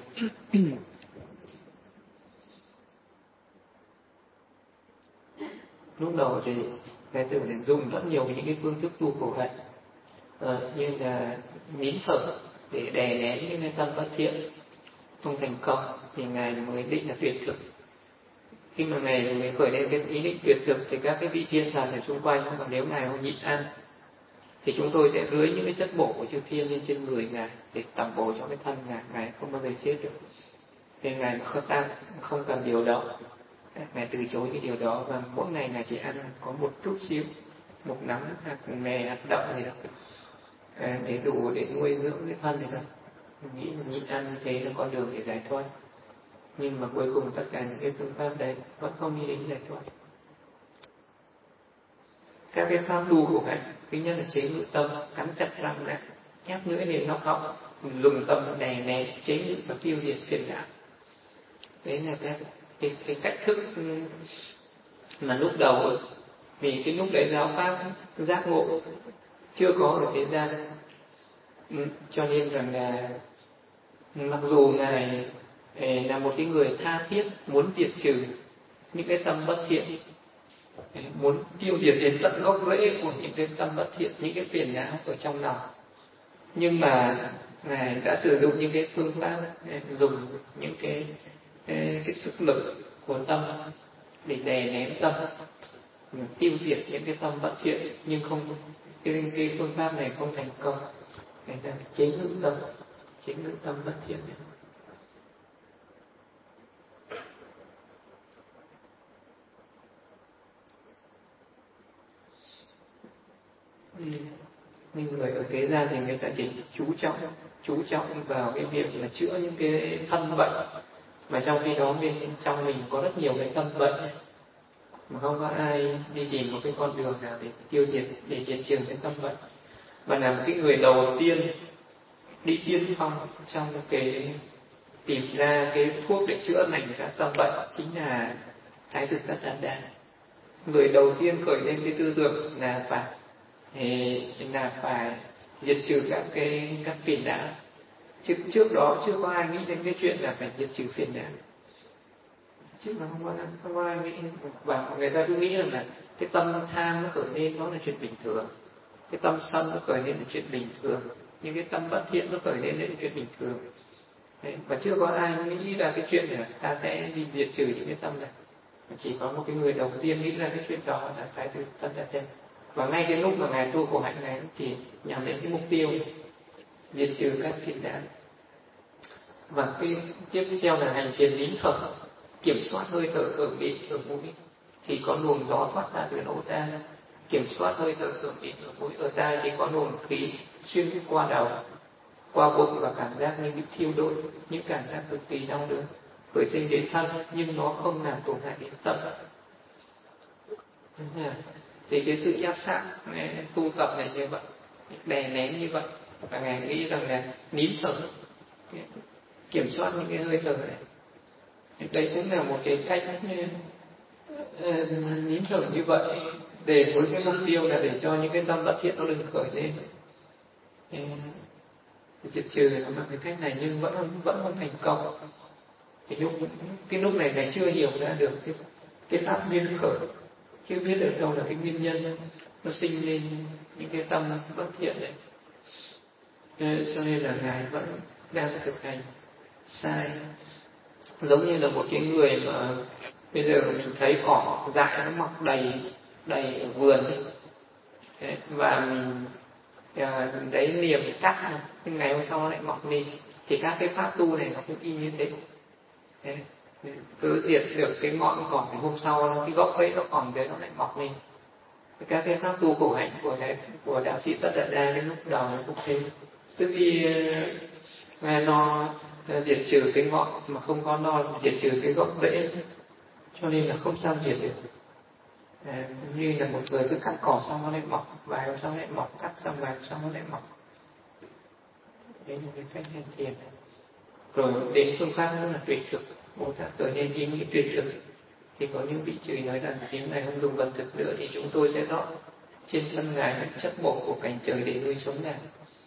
Lúc đầu thì Ngài Tử để dùng rất nhiều những cái phương thức tu khổ hạnh, à, như là nín thở để đè nén những cái tâm bất thiện, không thành công thì Ngài mới định là tuyệt thực. Khi mà Ngài mới khởi lên cái ý định tuyệt thực thì các cái vị thiên thần ở xung quanh, còn nếu Ngài không nhịn ăn thì chúng tôi sẽ rưới những cái chất bổ của chư thiên lên trên người Ngài để tẩm bổ cho cái thân Ngài, Ngài không bao giờ chết được. Nên Ngài không, không cần điều đó, Ngài từ chối cái điều đó, và mỗi ngày Ngài chỉ ăn có một chút xíu, một nắm hạt mè, hạt đậu gì đó, à, để đủ để nuôi dưỡng cái thân này thôi. Mình nghĩ là nhịn ăn như thế là con đường để giải thoát. Nhưng mà cuối cùng tất cả những cái phương pháp đấy vẫn không đi đến giải thoát. Các cái pháp tu của Ngài, thứ nhất là chế ngự tâm, cắn chặt răng lại, ép lưỡi lên nóc họng, dùng tâm đè nén, chế ngự và tiêu diệt phiền não. Đấy là cái, cái, cái cách thức mà lúc đầu, vì cái lúc đấy giáo pháp giác ngộ chưa có ở thế gian, cho nên rằng là mặc dù Ngài là một cái người tha thiết muốn diệt trừ những cái tâm bất thiện, muốn tiêu diệt đến tận gốc rễ của những cái tâm bất thiện, những cái phiền não ở trong lòng, nhưng mà Ngài đã sử dụng những cái phương pháp, dùng những cái cái, cái sức lực của tâm để đè nén tâm, tiêu diệt những cái tâm bất thiện, nhưng không cái, cái phương pháp này không thành công. Người ta chế ngự tâm, chế ngự tâm bất thiện. Nhưng người ở thế gian thì người ta chỉ chú trọng chú trọng vào cái việc là chữa những cái thân bệnh, mà trong khi đó bên trong mình có rất nhiều cái tâm bệnh, mà không có ai đi tìm một cái con đường nào để tiêu diệt, để diệt trừ cái tâm bệnh. Và là một cái người đầu tiên đi tiên phong trong cái tìm ra cái thuốc để chữa lành các tâm bệnh chính là Thái tử Tất Đạt Đa. Người đầu tiên khởi lên cái tư tưởng là phải thì là phải diệt trừ các cái các phiền não. Trước trước đó chưa có ai nghĩ đến cái chuyện là phải diệt trừ phiền não, chứ mà không có, không có ai nghĩ. Và người ta cứ nghĩ rằng là cái tâm tham nó khởi lên nó là chuyện bình thường, cái tâm sân nó khởi lên là chuyện bình thường, những cái tâm bất thiện nó khởi lên là chuyện bình thường. Đấy, và chưa có ai nghĩ ra cái chuyện là ta sẽ đi diệt trừ những cái tâm này. Chỉ có một cái người đầu tiên nghĩ ra cái chuyện đó là Thái tử Tất Đạt Đa. Và ngay cái lúc mà ngài tu khổ hạnh này chỉ nhằm đến cái mục tiêu diệt trừ các phiền não. Và cái tiếp theo là hành thiền nín thở, kiểm soát hơi thở ở vị ở mũi thì có luồng gió thoát ra từ lỗ tai, kiểm soát hơi thở ở vị ở mũi ở tai thì có luồng khí xuyên qua đầu, qua bụng, và cảm giác như bị thiêu đốt, những cảm giác cực kỳ đau đớn khởi sinh đến thân, nhưng nó không làm tổn hại đến tâm. Thì cái sự áp sát tu tập này như vậy, đè nén như vậy, và ngài nghĩ rằng là nín thở, kiểm soát những cái hơi thở này. Đây cũng là một cái cách uh, nín thở như vậy, để với cái mục tiêu là để cho những cái tâm bất thiện nó đừng khởi lên, diệt trừ bằng cái cách này, nhưng vẫn vẫn không thành công. Thì lúc cái lúc này ngài chưa hiểu ra được cái cái pháp nguyên khởi, chưa biết được đâu là cái nguyên nhân nó sinh lên những cái tâm bất thiện đấy. Cho nên là ngài vẫn đang thực hành sai. Giống như là một cái người mà bây giờ mình thấy cỏ dại nó mọc đầy đầy ở vườn ấy. Đấy, và mình uh, đấy niềm cắt, nhưng ngày hôm sau nó lại mọc đi, thì các cái pháp tu này nó cũng y như thế. Đấy, cứ diệt được cái ngọn cỏ thì hôm sau cái gốc ấy nó còn đấy nó lại mọc lên. Các cái pháp tu khổ hạnh của cái của đạo sĩ Tất Đạt Đa cái lúc đầu nó cũng thế, tức khi nghe nó diệt trừ cái ngọn mà không có no diệt trừ cái gốc rễ, cho nên là không sao diệt được. À, như là một người cứ cắt cỏ xong nó lại mọc, vài hôm sau lại mọc, cắt xong vài hôm sau nó lại mọc. Đấy là cái cách hành thiền. Rồi đến phương pháp nữa là tuyệt thực. Bồ Tát khởi lên ý nghĩ tuyệt thực, thì có những vị chửi nói rằng tiếng này không dùng vật thực nữa thì chúng tôi sẽ rót trên thân ngài những chất bổ của cảnh trời để nuôi sống ngài.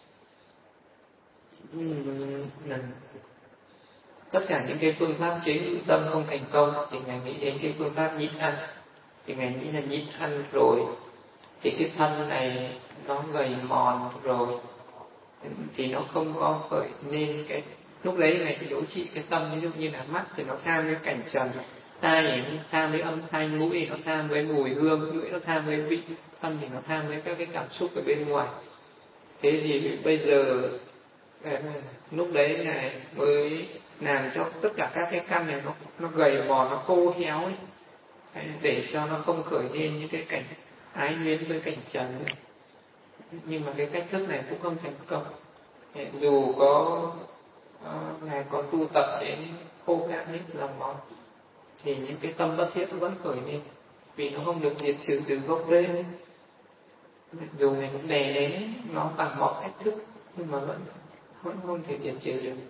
Uhm, tất cả những cái phương pháp chế ngự tâm không thành công thì ngài nghĩ đến cái phương pháp nhịn ăn. Thì ngài nghĩ là nhịn ăn rồi thì cái thân này nó gầy mòn rồi thì nó không có khởi nên cái lúc đấy ngài chỉ đối trị cái tâm. Ví dụ như là mắt thì nó tham với cảnh trần, tai thì nó tham với âm thanh, mũi thì nó tham với mùi hương, lưỡi nó tham với vị, thân thì nó tham với các cái cảm xúc ở bên ngoài. Thế thì bây giờ lúc đấy ngài mới làm cho tất cả các cái căn này nó nó gầy mòn, nó khô héo ấy, để cho nó không khởi lên những cái cảnh ái luyến với cảnh trần nữa. Nhưng mà cái cách thức này cũng không thành công. Dù có uh, ngài có tu tập đến khô cạn hết lòng máu thì những cái tâm bất thiện vẫn khởi lên, vì nó không được diệt trừ từ gốc rễ. Dù ngài cũng đè nén nó bằng mọi cách thức nhưng mà vẫn vẫn không thể diệt trừ được.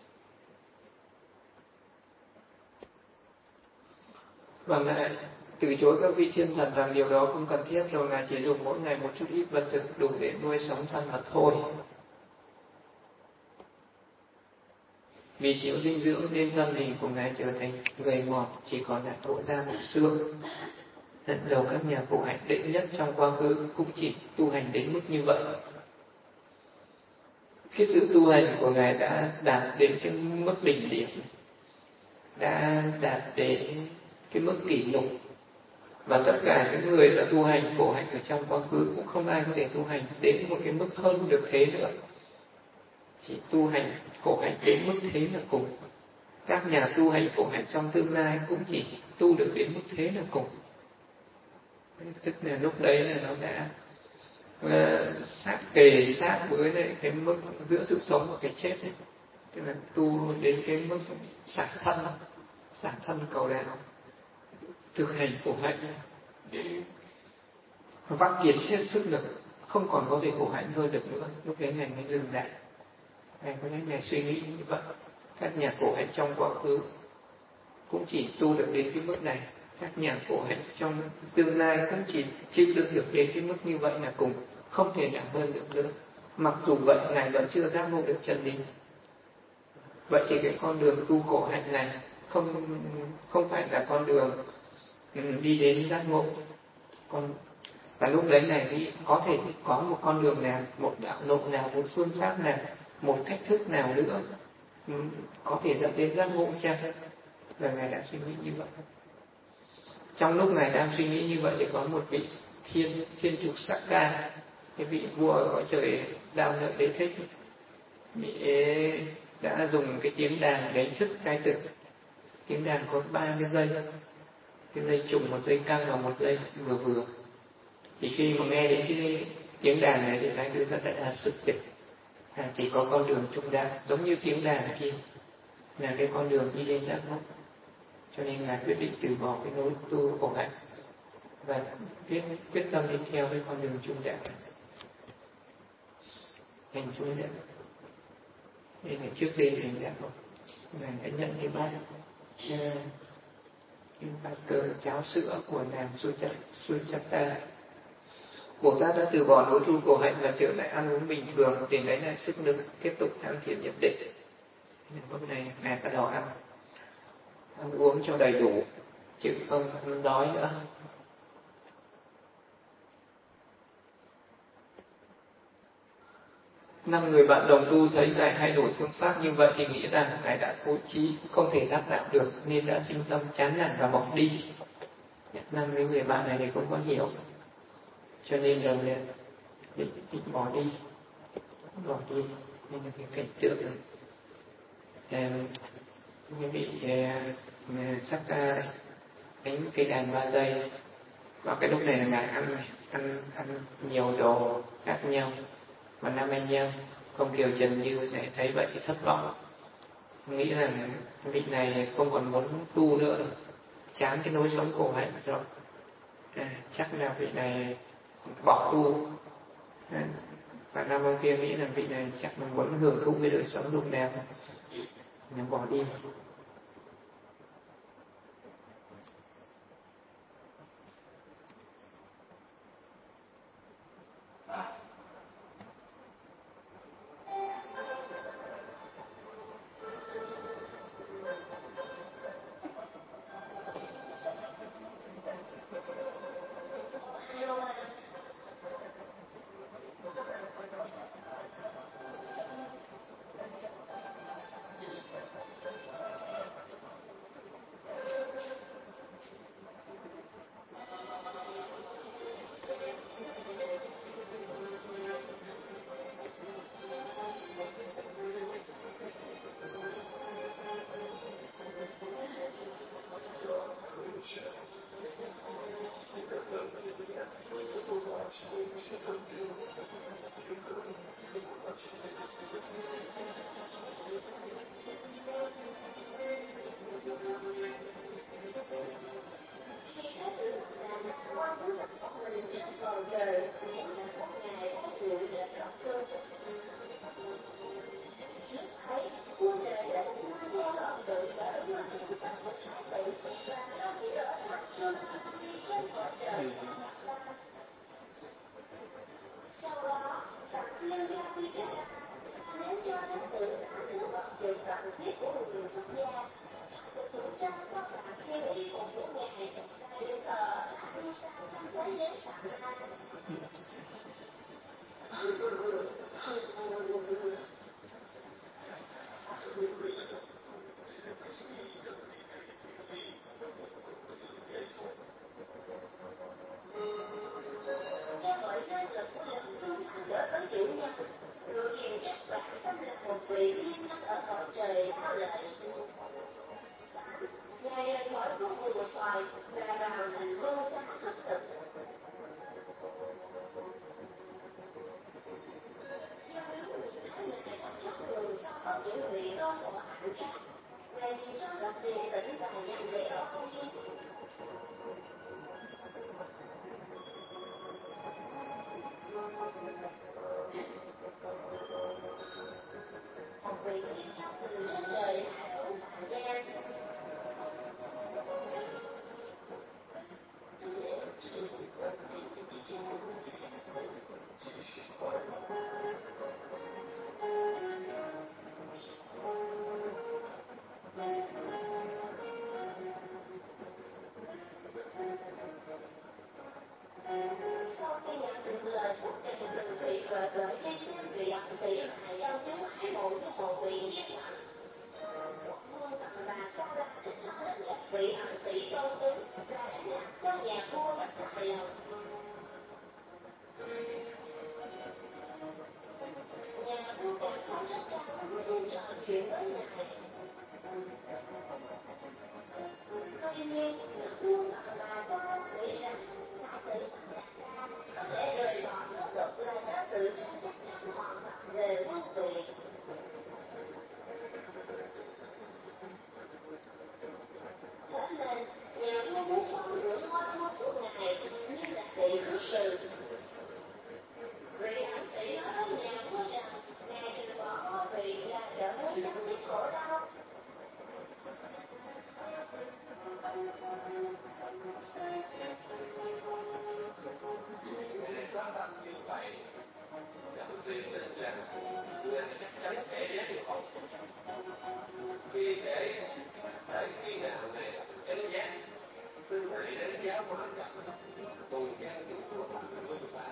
Và ngài từ chối các vị thiên thần rằng điều đó không cần thiết, rồi ngài chỉ dùng mỗi ngày một chút ít vật thực đủ để nuôi sống thân mà thôi. Vì thiếu dinh dưỡng nên thân hình của ngài trở thành gầy mòn, chỉ còn lại lộ ra một xương. Dẫn đầu các nhà khổ hạnh đệ nhất trong quá khứ cũng chỉ tu hành đến mức như vậy. cái sự tu hành của ngài đã đạt đến cái mức đỉnh điểm, đã đạt đến cái mức kỷ lục, và tất cả những người đã tu hành khổ hạnh ở trong quá khứ cũng không ai có thể tu hành đến một cái mức hơn được thế nữa, chỉ tu hành khổ hạnh đến mức thế là cùng. Các nhà tu hành khổ hạnh trong tương lai cũng chỉ tu được đến mức thế là cùng. Tức là lúc đấy là nó đã uh, sát kề sát với lại cái mức giữa sự sống và cái chết ấy. Tức là tu đến cái mức xả thân, xả thân cầu đạo, thực hành khổ hạnh để vắt kiệt hết sức lực, không còn có thể khổ hạnh hơn được nữa. Lúc đấy ngài mới dừng lại. Ngài có lẽ ngài suy nghĩ như vậy. Các nhà khổ hạnh trong quá khứ cũng chỉ tu được đến cái mức này. Các nhà khổ hạnh trong tương lai cũng chỉ chịu đựng được đến cái mức như vậy là cùng, không thể nào hơn được nữa. Mặc dù vậy ngài vẫn chưa giác ngộ được chân lý. Vậy thì cái con đường tu khổ hạnh này không không phải là con đường đi đến giác ngộ. Còn và lúc đấy này thì có thể có một con đường nào, một đạo lộ nào, một phương pháp nào, một cách thức nào nữa có thể dẫn đến giác ngộ chăng? Và ngài đã suy nghĩ như vậy. Trong lúc ngài đang suy nghĩ như vậy thì có một vị thiên thiên trục sắc đa, cái vị vua ở trời Đao Nợ Đế Thích, vị đã dùng cái tiếng đàn đánh thức cai tử. Tiếng đàn có ba cái dây, cái dây trùng, một dây căng và một dây vừa vừa. Thì khi mà nghe đến cái tiếng đàn này thì cai tử rất là sực tỉnh. À, chỉ có con đường trung đạo, giống như tiếng đàn kia là cái con đường đi đến giác ngộ. Cho nên ngài quyết định từ bỏ cái lối tu khổ hạnh và quyết quyết tâm đi theo cái con đường trung đạo, hành trung đạo. Nên ngày trước đêm hành đạo ngài đã nhận cái bát cái bát cơm cháo sữa của nàng Suchata. Bồ Tát đã từ bỏ lối tu khổ hạnh và trở lại ăn uống bình thường để lấy lại sức lực tiếp tục tham thiền nhập định. Lúc này ngài bắt đầu ăn ăn uống cho đầy đủ, chứ không ăn đói nữa. Năm người bạn đồng tu thấy ngài thay đổi phương pháp như vậy thì nghĩ rằng ngài đã cố chí không thể đắc đạo được, nên đã sinh tâm chán nản và bỏ đi. Năm cái người bạn này thì không có hiểu, cho nên là định, định bỏ đi, bỏ đi. Nên là cái cảnh tượng cái vị sắc đánh cây đàn ba giây, và cái lúc này là ngài ăn ăn ăn nhiều đồ khác nhau, mà năm anh em không kiều Trần Như để thấy vậy thì thất vọng, nghĩ rằng vị này không còn muốn tu nữa rồi, chán cái lối sống khổ hạnh rồi, à, chắc là vị này bỏ tu. À, và năm ông kia nghĩ rằng vị này chắc là muốn hưởng thụ cái đời sống lúc nào nên bỏ đi. cõi trời đau lợi. Ngài rời khỏi cung của xoài và vào thành vô giá thực thực. Do đó mình thấy Ngài đã rất người so với những vị con của hạnh khác. Ngài nhìn cho rất điềm tĩnh và nhận về ơn thiên. Một vị thiên trong từ trên đời hạ xuống phạm gian. Sau khi nhận được lời phúc trình từ vị vợ gửi đến xem vị ẩn sĩ mà giao chiếu hải mộ với một vị viết lặng. Vua tận bà sao ra thích nói đến một vị ẩn sĩ tôn tướng là đánh lạc cho nhà vua rất hài lòng. Nhà vua càng không rất cao muốn trò chuyện với ngài. Tuy nhiên, vua tận bà sao nghĩ rằng đại tử có thể rời bỏ nước độc là đã tự cho chắc chắn hoàn toàn về quân vị. Thế nên, nhà vua muốn phong ngưỡng ngôi vua của ngài như là vị khước sự. Vị ẩn sĩ nói với nhà vua rằng ngài trừ bỏ ngôi vị là trở nên chấm dứt khổ đau. Để quan tâm như vậy, đầu tiên là rằng người chắc chắn sẽ đến được. Khi để tại khi nào này đánh giá, từ này đánh giá hoàn cảnh, tôn giáo của của người ta.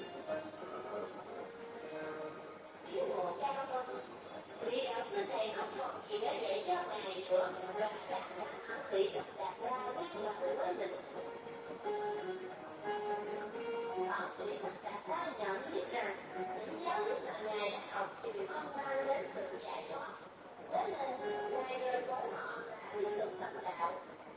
Thiếu một cao hơn, vị đạo sư này không còn gì để dạy cho ngài nữa, và đã ẩn sĩ đạt ra quyết luận với mình. Ẩn sĩ đạt ra nhận biết rằng những giáo lý mà ngài đã học thì không mang đến sự giải thoát. Thế nên ngài rời bỏ họ là đi được tập đạo.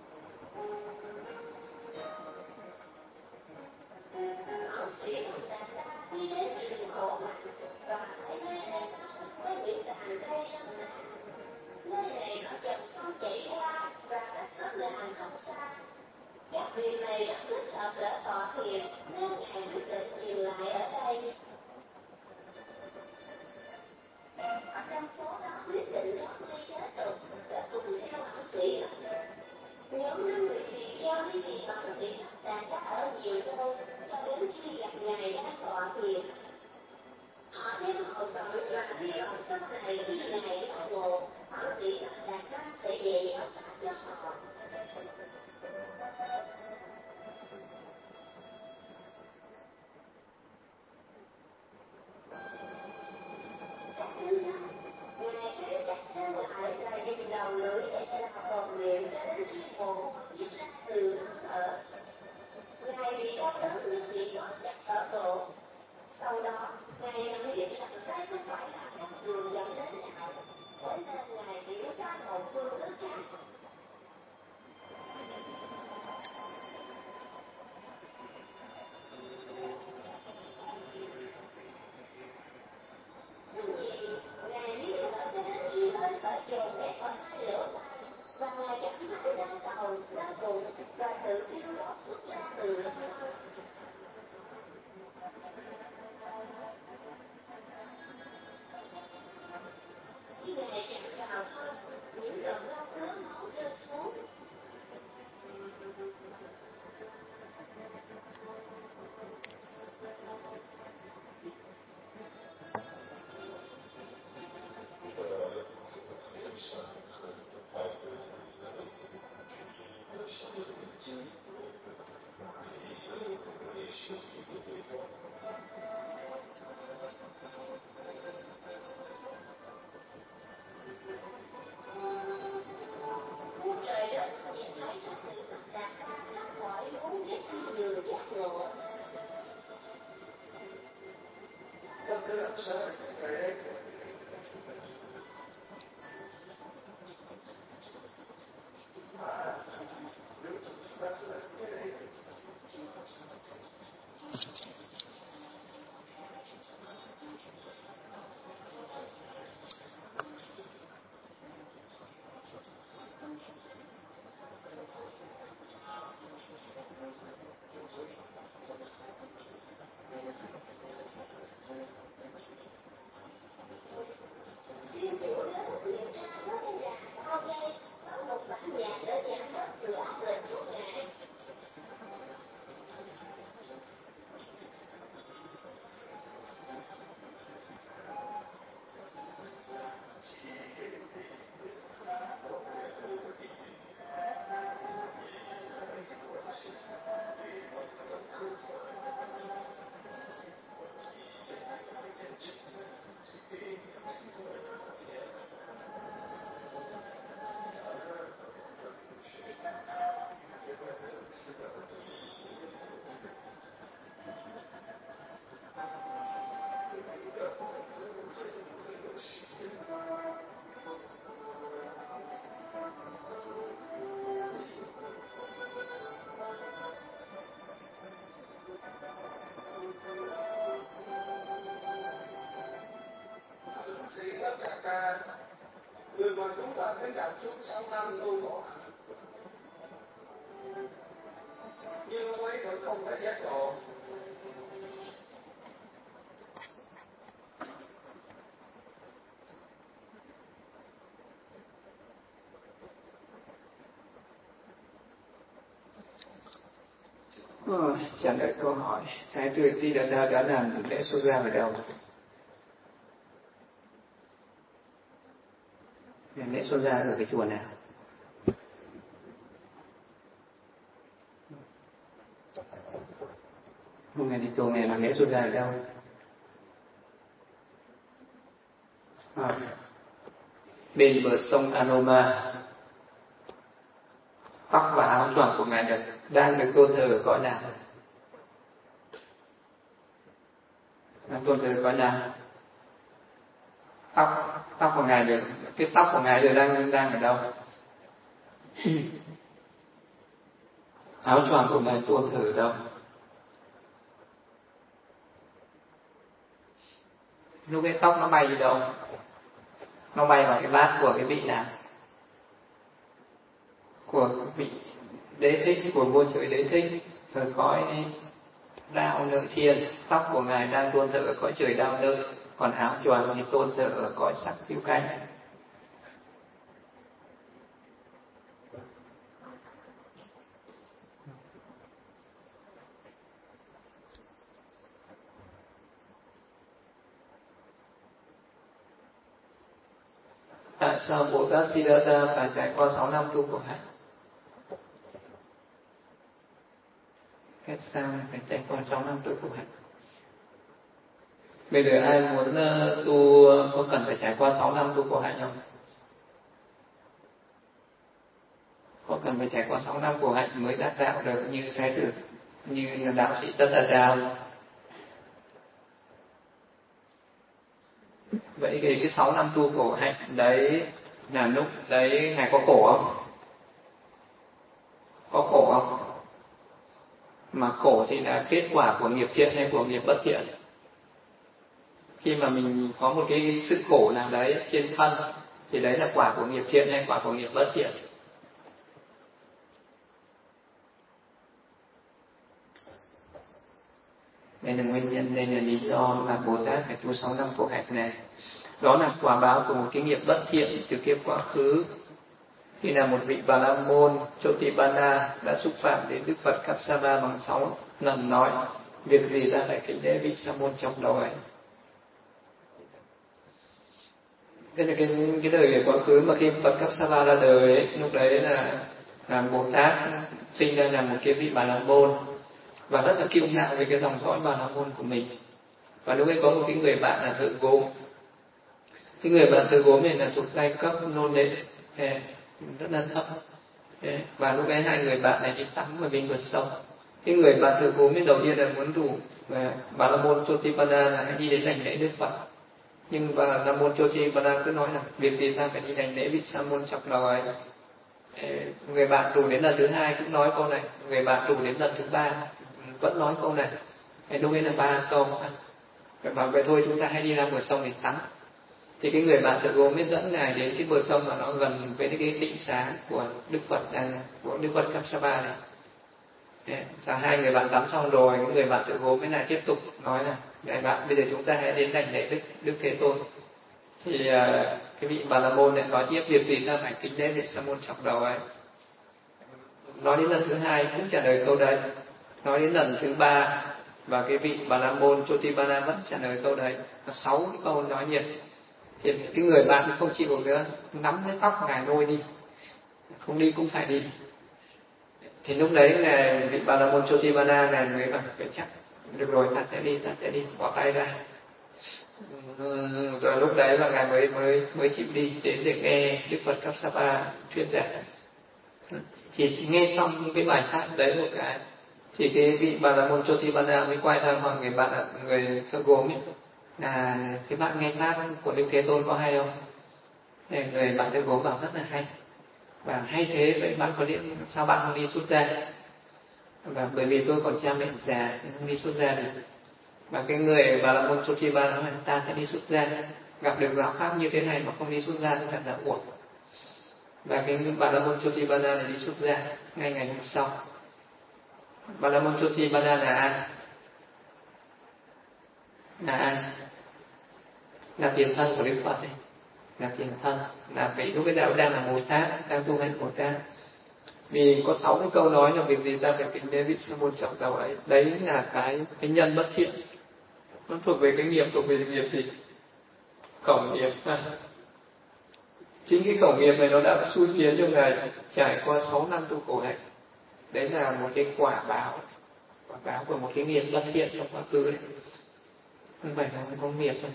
Ẩn sĩ đạt ra đi đến rừng khổ hạnh và thấy nơi đây với những tàn cây sâm mát. Nơi này có dòng sông chảy qua và cách xóm làng không xa. Các vị này rất thích hợp để tọa thiền nên ngài quyết định dừng lại ở đây. Ở trong số đó quyết định thoát ly thế tục để cùng theo ẩn sĩ. Nhóm năm vị tỳ kheo với vị ẩn sĩ đã đã ở nhiều nơi cho đến khi gặp ngài đang tọa thiền. Họ đem hậu tội và hy vọng sau này khi ngài giác ngộ, ẩn sĩ đạt ra sẽ dạy giáo pháp cho họ. Các thứ nhất, ngài thấy đặt chân lại và dùng đầu lưỡi để làm cầu nguyện cho đến khi một viết ra từ thân thở. Ngài bị đau đớn như bị bóp chặt ở cổ. Sau đó, ngài nhận biết rằng đây không phải là con đường dẫn đến đạo, thế nên ngài hiểu ra một phương thức khác. Những gì ngài biết ở cho đến khi hơi thở chồn ép ở hai lỗ tai và ngài cảm thấy đau đầu, đau bụng và tự thiêu đốt xuất ra từ hơi thở. Khi ngài chạm vào thân, những giọt đau đớn máu rơi xuống. Trời đất nhìn thấy các sự thật đạt ra thoát khỏi vốn biết thiên đường giác ngộ. Tâm thức làm sao để là người mà chúng ta phải gặp suốt sáu năm tu khổ hạnh, nhưng ông ấy vẫn không có giác ngộ. Oh, trả lời câu hỏi Thái tử Di Đà Đa đã làm lễ xuất gia ở đâu? Lễ xuất gia ở cái chùa nào? Hôm nay đi chùa này làm lễ xuất gia ở đâu? À, bên bờ sông Aroma. Tóc và áo choàng của ngài được đang được tôn thờ ở cõi nào? Đang tôn thờ ở cõi nào? Tóc tóc của ngài được cái tóc của ngài được đang đang ở đâu? Áo choàng của ngài tôn thờ ở đâu? Lúc cái tóc nó bay đi đâu? Nó bay vào cái bát của cái vị nào? Của cái vị Đế Thích, của vua trời Đế Thích ở cõi Đạo Nợ Thiên. Tóc của ngài đang tôn thờ ở cõi trời Đạo Nợ, còn áo choàng thì tôn thờ ở cõi sắc Phiêu Canh. Tại sao Bồ Tát Siddhartha phải trải qua sáu năm tu khổ hạnh? Tại sao phải trải qua sáu năm tu khổ hạnh? Bây giờ ai muốn uh, tu có cần phải trải qua sáu năm tu khổ hạnh không? Có cần phải trải qua sáu năm khổ hạnh mới đắc đạo được như Thái tử, như là đạo sĩ Tất Đạt Đa? Vậy thì cái sáu năm tu khổ hạnh đấy là lúc đấy ngài có khổ không? Có khổ không? Mà khổ thì là kết quả của nghiệp thiện hay của nghiệp bất thiện? Khi mà mình có một cái sự khổ nào đấy trên thân thì đấy là quả của nghiệp thiện hay quả của nghiệp bất thiện? Đây là nguyên nhân, đây là lý do mà Bồ Tát phải tu sáu năm khổ hạnh này. Đó là quả báo của một cái nghiệp bất thiện từ kiếp quá khứ. Khi là một vị Bà La Môn Chotipana đã xúc phạm đến Đức Phật Kapsapa bằng sáu lần nói: việc gì ta lại kính lễ vị Sa môn trong đầu ấy. Đây là cái, cái đời quá khứ mà khi Phật Kapsapa ra đời ấy, lúc đấy là, là Bồ Tát sinh ra là một cái vị Bà La Môn và rất là kiêu ngạo về cái dòng dõi Bà La Môn của mình. Và lúc ấy có một cái người bạn là thợ gốm. Cái người bạn thợ gốm này là thuộc giai cấp nô lệ rất là thấp. Và lúc ấy hai người bạn này đi tắm ở bên bờ sông. Cái người bạn thợ gốm đầu tiên là muốn rủ Bà La Môn Chotipana là hãy đi đến đảnh lễ Đức Phật. Nhưng Bà La Môn Chotipana cứ nói là việc gì ta phải đi đảnh lễ vị Sa môn chọc đầu ấy. Người bạn rủ đến lần thứ hai cũng nói câu này, người bạn rủ đến lần thứ ba vẫn nói câu này. Lúc ấy là ba câu. Bảo vậy thôi chúng ta hãy đi ra bờ sông để tắm. Thì cái người bạn tự gốm mới dẫn ngài đến cái bờ sông mà nó gần với cái tịnh xá của Đức Phật đang của Đức Phật Kapsapa này. Và hai người bạn tắm xong rồi, cái người bạn tự gốm mới lại tiếp tục nói là: đại bạn, bây giờ chúng ta hãy đến đảnh lễ Đức Đức Thế Tôn. Thì uh, cái vị Bà La Môn lại nói tiếp: việc gì ta phải kính lễ vị Sa môn chọc đầu ấy. Nói đến lần thứ hai cũng trả lời câu đấy. Nói đến lần thứ ba và cái vị Bà La Môn Chotipana vẫn trả lời câu đấy. Có sáu cái câu nói nhiệt. Thì cái người bạn không chịu được nữa, nắm cái tóc ngài lôi đi, không đi cũng phải đi. Thì lúc đấy là vị Bà La Môn Chotipana là người bảo: phải chắc được rồi, ta sẽ đi, ta sẽ đi, bỏ tay ra. Rồi lúc đấy là ngài mới mới mới chịu đi đến để nghe Đức Phật Kapsapa thuyết giảng. Thì nghe xong cái bài pháp đấy một cái, thì cái vị Bà La Môn Chotipana mới quay sang hỏi người bạn, người thợ gốm ấy, là cái bạn nghe pháp của Đức Thế Tôn có hay không? Thì người bạn thợ gốm bảo rất là hay. Và hay thế, vậy bạn có điện sao bạn không đi xuất gia? Và bởi vì tôi còn cha mẹ già, không đi xuất gia được. Và cái người Bà La Môn Chotipana nói: ta sẽ đi xuất gia. gặp được giáo pháp như thế này mà không đi xuất gia thì thật là uổng. Và cái Bà La Môn Chotipanda này đi xuất gia ngay ngày hôm sau. Bà La Môn Chotipanda là ai? Là ai? Là tiền thân của Đức Phật ấy. Là tiền thân, là vị lúc cái đạo đang là Bồ Tát, đang tu hành Bồ Tát. Vì có sáu cái câu nói là việc gì ta phải kính đến vị sư môn trọng giàu ấy. Đấy là cái cái nhân bất thiện. Nó thuộc về cái nghiệp, thuộc về nghiệp gì? Khẩu nghiệp. À. Chính cái khẩu nghiệp này nó đã xui khiến cho Ngài trải qua sáu năm tu khổ hạnh. Đấy là một cái quả báo, quả báo của một cái nghiệp bất thiện trong quá khứ đấy. Không phải là có nghiệp đâu.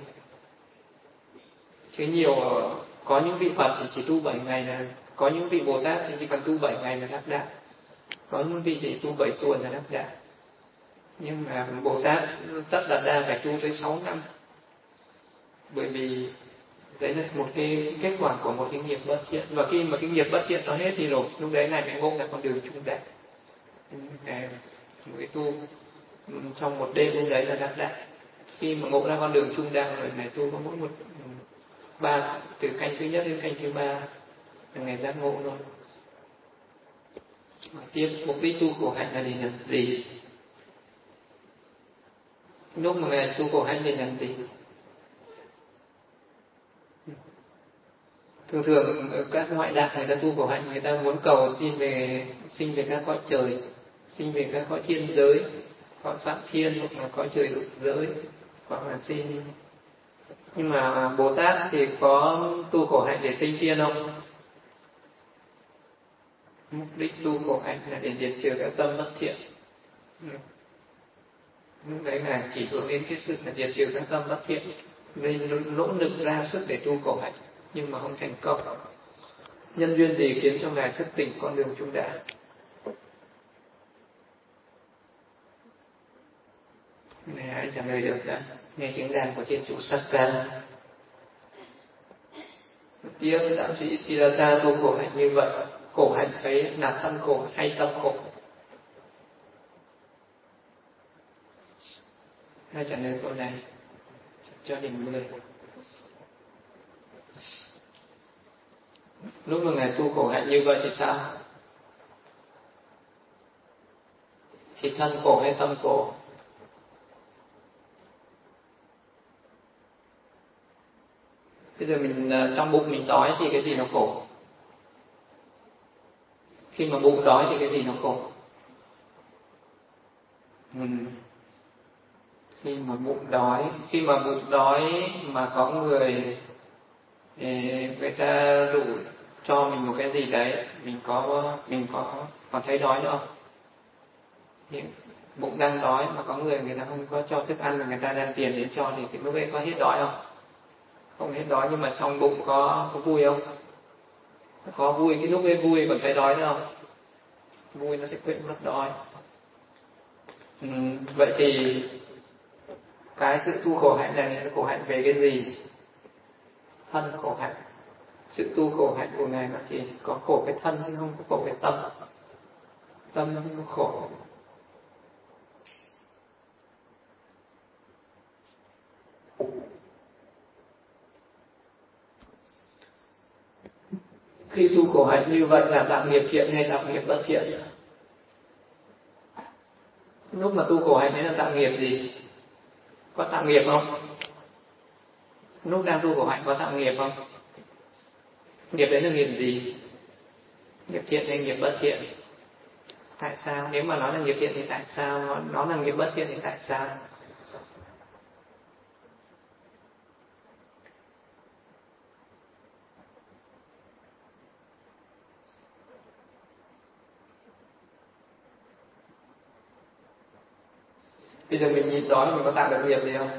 Chứ nhiều, có những vị Phật thì chỉ tu bảy ngày là, có những vị Bồ Tát thì chỉ cần tu bảy ngày là đắc đạo. Có những vị chỉ tu bảy tuần là đắc đạo. Nhưng mà Bồ Tát Tất Đạt Đa phải tu tới sáu năm. Bởi vì đấy là một cái kết quả của một cái nghiệp bất thiện. Và khi mà cái nghiệp bất thiện nó hết thì rồi, lúc đấy này mới ngộ ra con đường trung đạo. Người tu trong một đêm lúc đấy là đắc đạo. Khi mà ngộ ra con đường trung đạo rồi, ngày tu có mỗi một ba, từ canh thứ nhất đến canh thứ ba là ngày giác ngộ rồi. Tiếp mục đích tu khổ hạnh là để làm gì? Lúc mà ngài tu khổ hạnh để làm gì? Thường thường các ngoại đạo người ta tu khổ hạnh, người ta muốn cầu xin về sinh về các cõi trời, sinh về các cõi thiên giới, cõi Phạm Thiên hoặc là cõi trời lục giới, hoặc là xin. Nhưng mà Bồ Tát thì có tu khổ hạnh để sinh thiên không? Mục đích tu khổ hạnh là để diệt trừ các tâm bất thiện. Lúc đấy là chỉ hướng đến cái sự là diệt trừ các tâm bất thiện, nên nỗ lực ra sức để tu khổ hạnh nhưng mà không thành công. Nhân duyên gì khiến cho ngài thức tỉnh con đường trung đạo? Này hãy trả lời được đã. Nghe tiếng đàn của thiên chủ sắc ca. Tiếp đạo sĩ Siddhartha tu khổ hạnh như vậy. Khổ hạnh ấy là thân khổ hay tâm khổ? Hãy trả lời câu này cho điểm mười. Lúc mà ngài tu khổ hạnh như vậy thì sao? Thì thân khổ hay tâm khổ? Bây giờ mình trong bụng mình đói thì cái gì nó khổ? Khi mà bụng đói thì cái gì nó khổ? Ừ. Khi mà bụng đói, khi mà bụng đói mà có người người ta rủ cho mình một cái gì đấy, mình có mình có còn thấy đói nữa không? Thì bụng đang đói mà có người người ta không có cho thức ăn mà người ta đem tiền đến cho thì cái lúc ấy có hết đói không? Không hết đói, nhưng mà trong bụng có có vui không? Có vui, cái lúc ấy vui còn thấy đói nữa không? Vui nó sẽ quên mất đói. Ừ, vậy thì cái sự tu khổ hạnh này là khổ hạnh về cái gì? Thân khổ hạnh. Sự tu khổ hạnh của ngài là chỉ có khổ cái thân chứ không có khổ cái tâm. Tâm nó không khổ. Khi tu khổ hạnh như vậy là tạo nghiệp thiện hay tạo nghiệp bất thiện? Lúc mà tu khổ hạnh đấy là tạo nghiệp gì? Có tạo nghiệp không? Lúc đang tu khổ hạnh có tạo nghiệp không? Nghiệp đấy là nghiệp gì? Nghiệp thiện hay nghiệp bất thiện? Tại sao? Nếu mà nói là nghiệp thiện thì tại sao? Nó, nó là nghiệp bất thiện thì tại sao? Bây giờ mình nhịn đói mình có tạo được nghiệp gì không?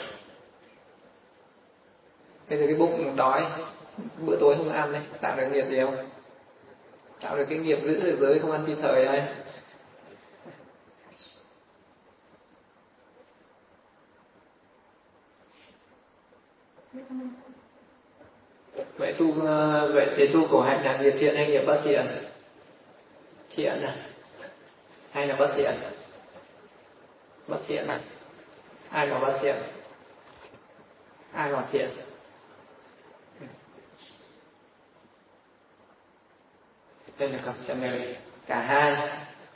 Bây giờ cái bụng đói, bữa tối không ăn đấy, tạo được nghiệp gì không? Tạo được cái nghiệp giữ được giới không ăn phi thời đây. Vậy tu vậy thì tu khổ hạnh là nghiệp thiện hay nghiệp bất thiện? Thiện à? Hay là bất thiện? Bất thiện à? Ai bảo bất thiện? Ai bảo thiện? Đây là câu trả lời cả hai.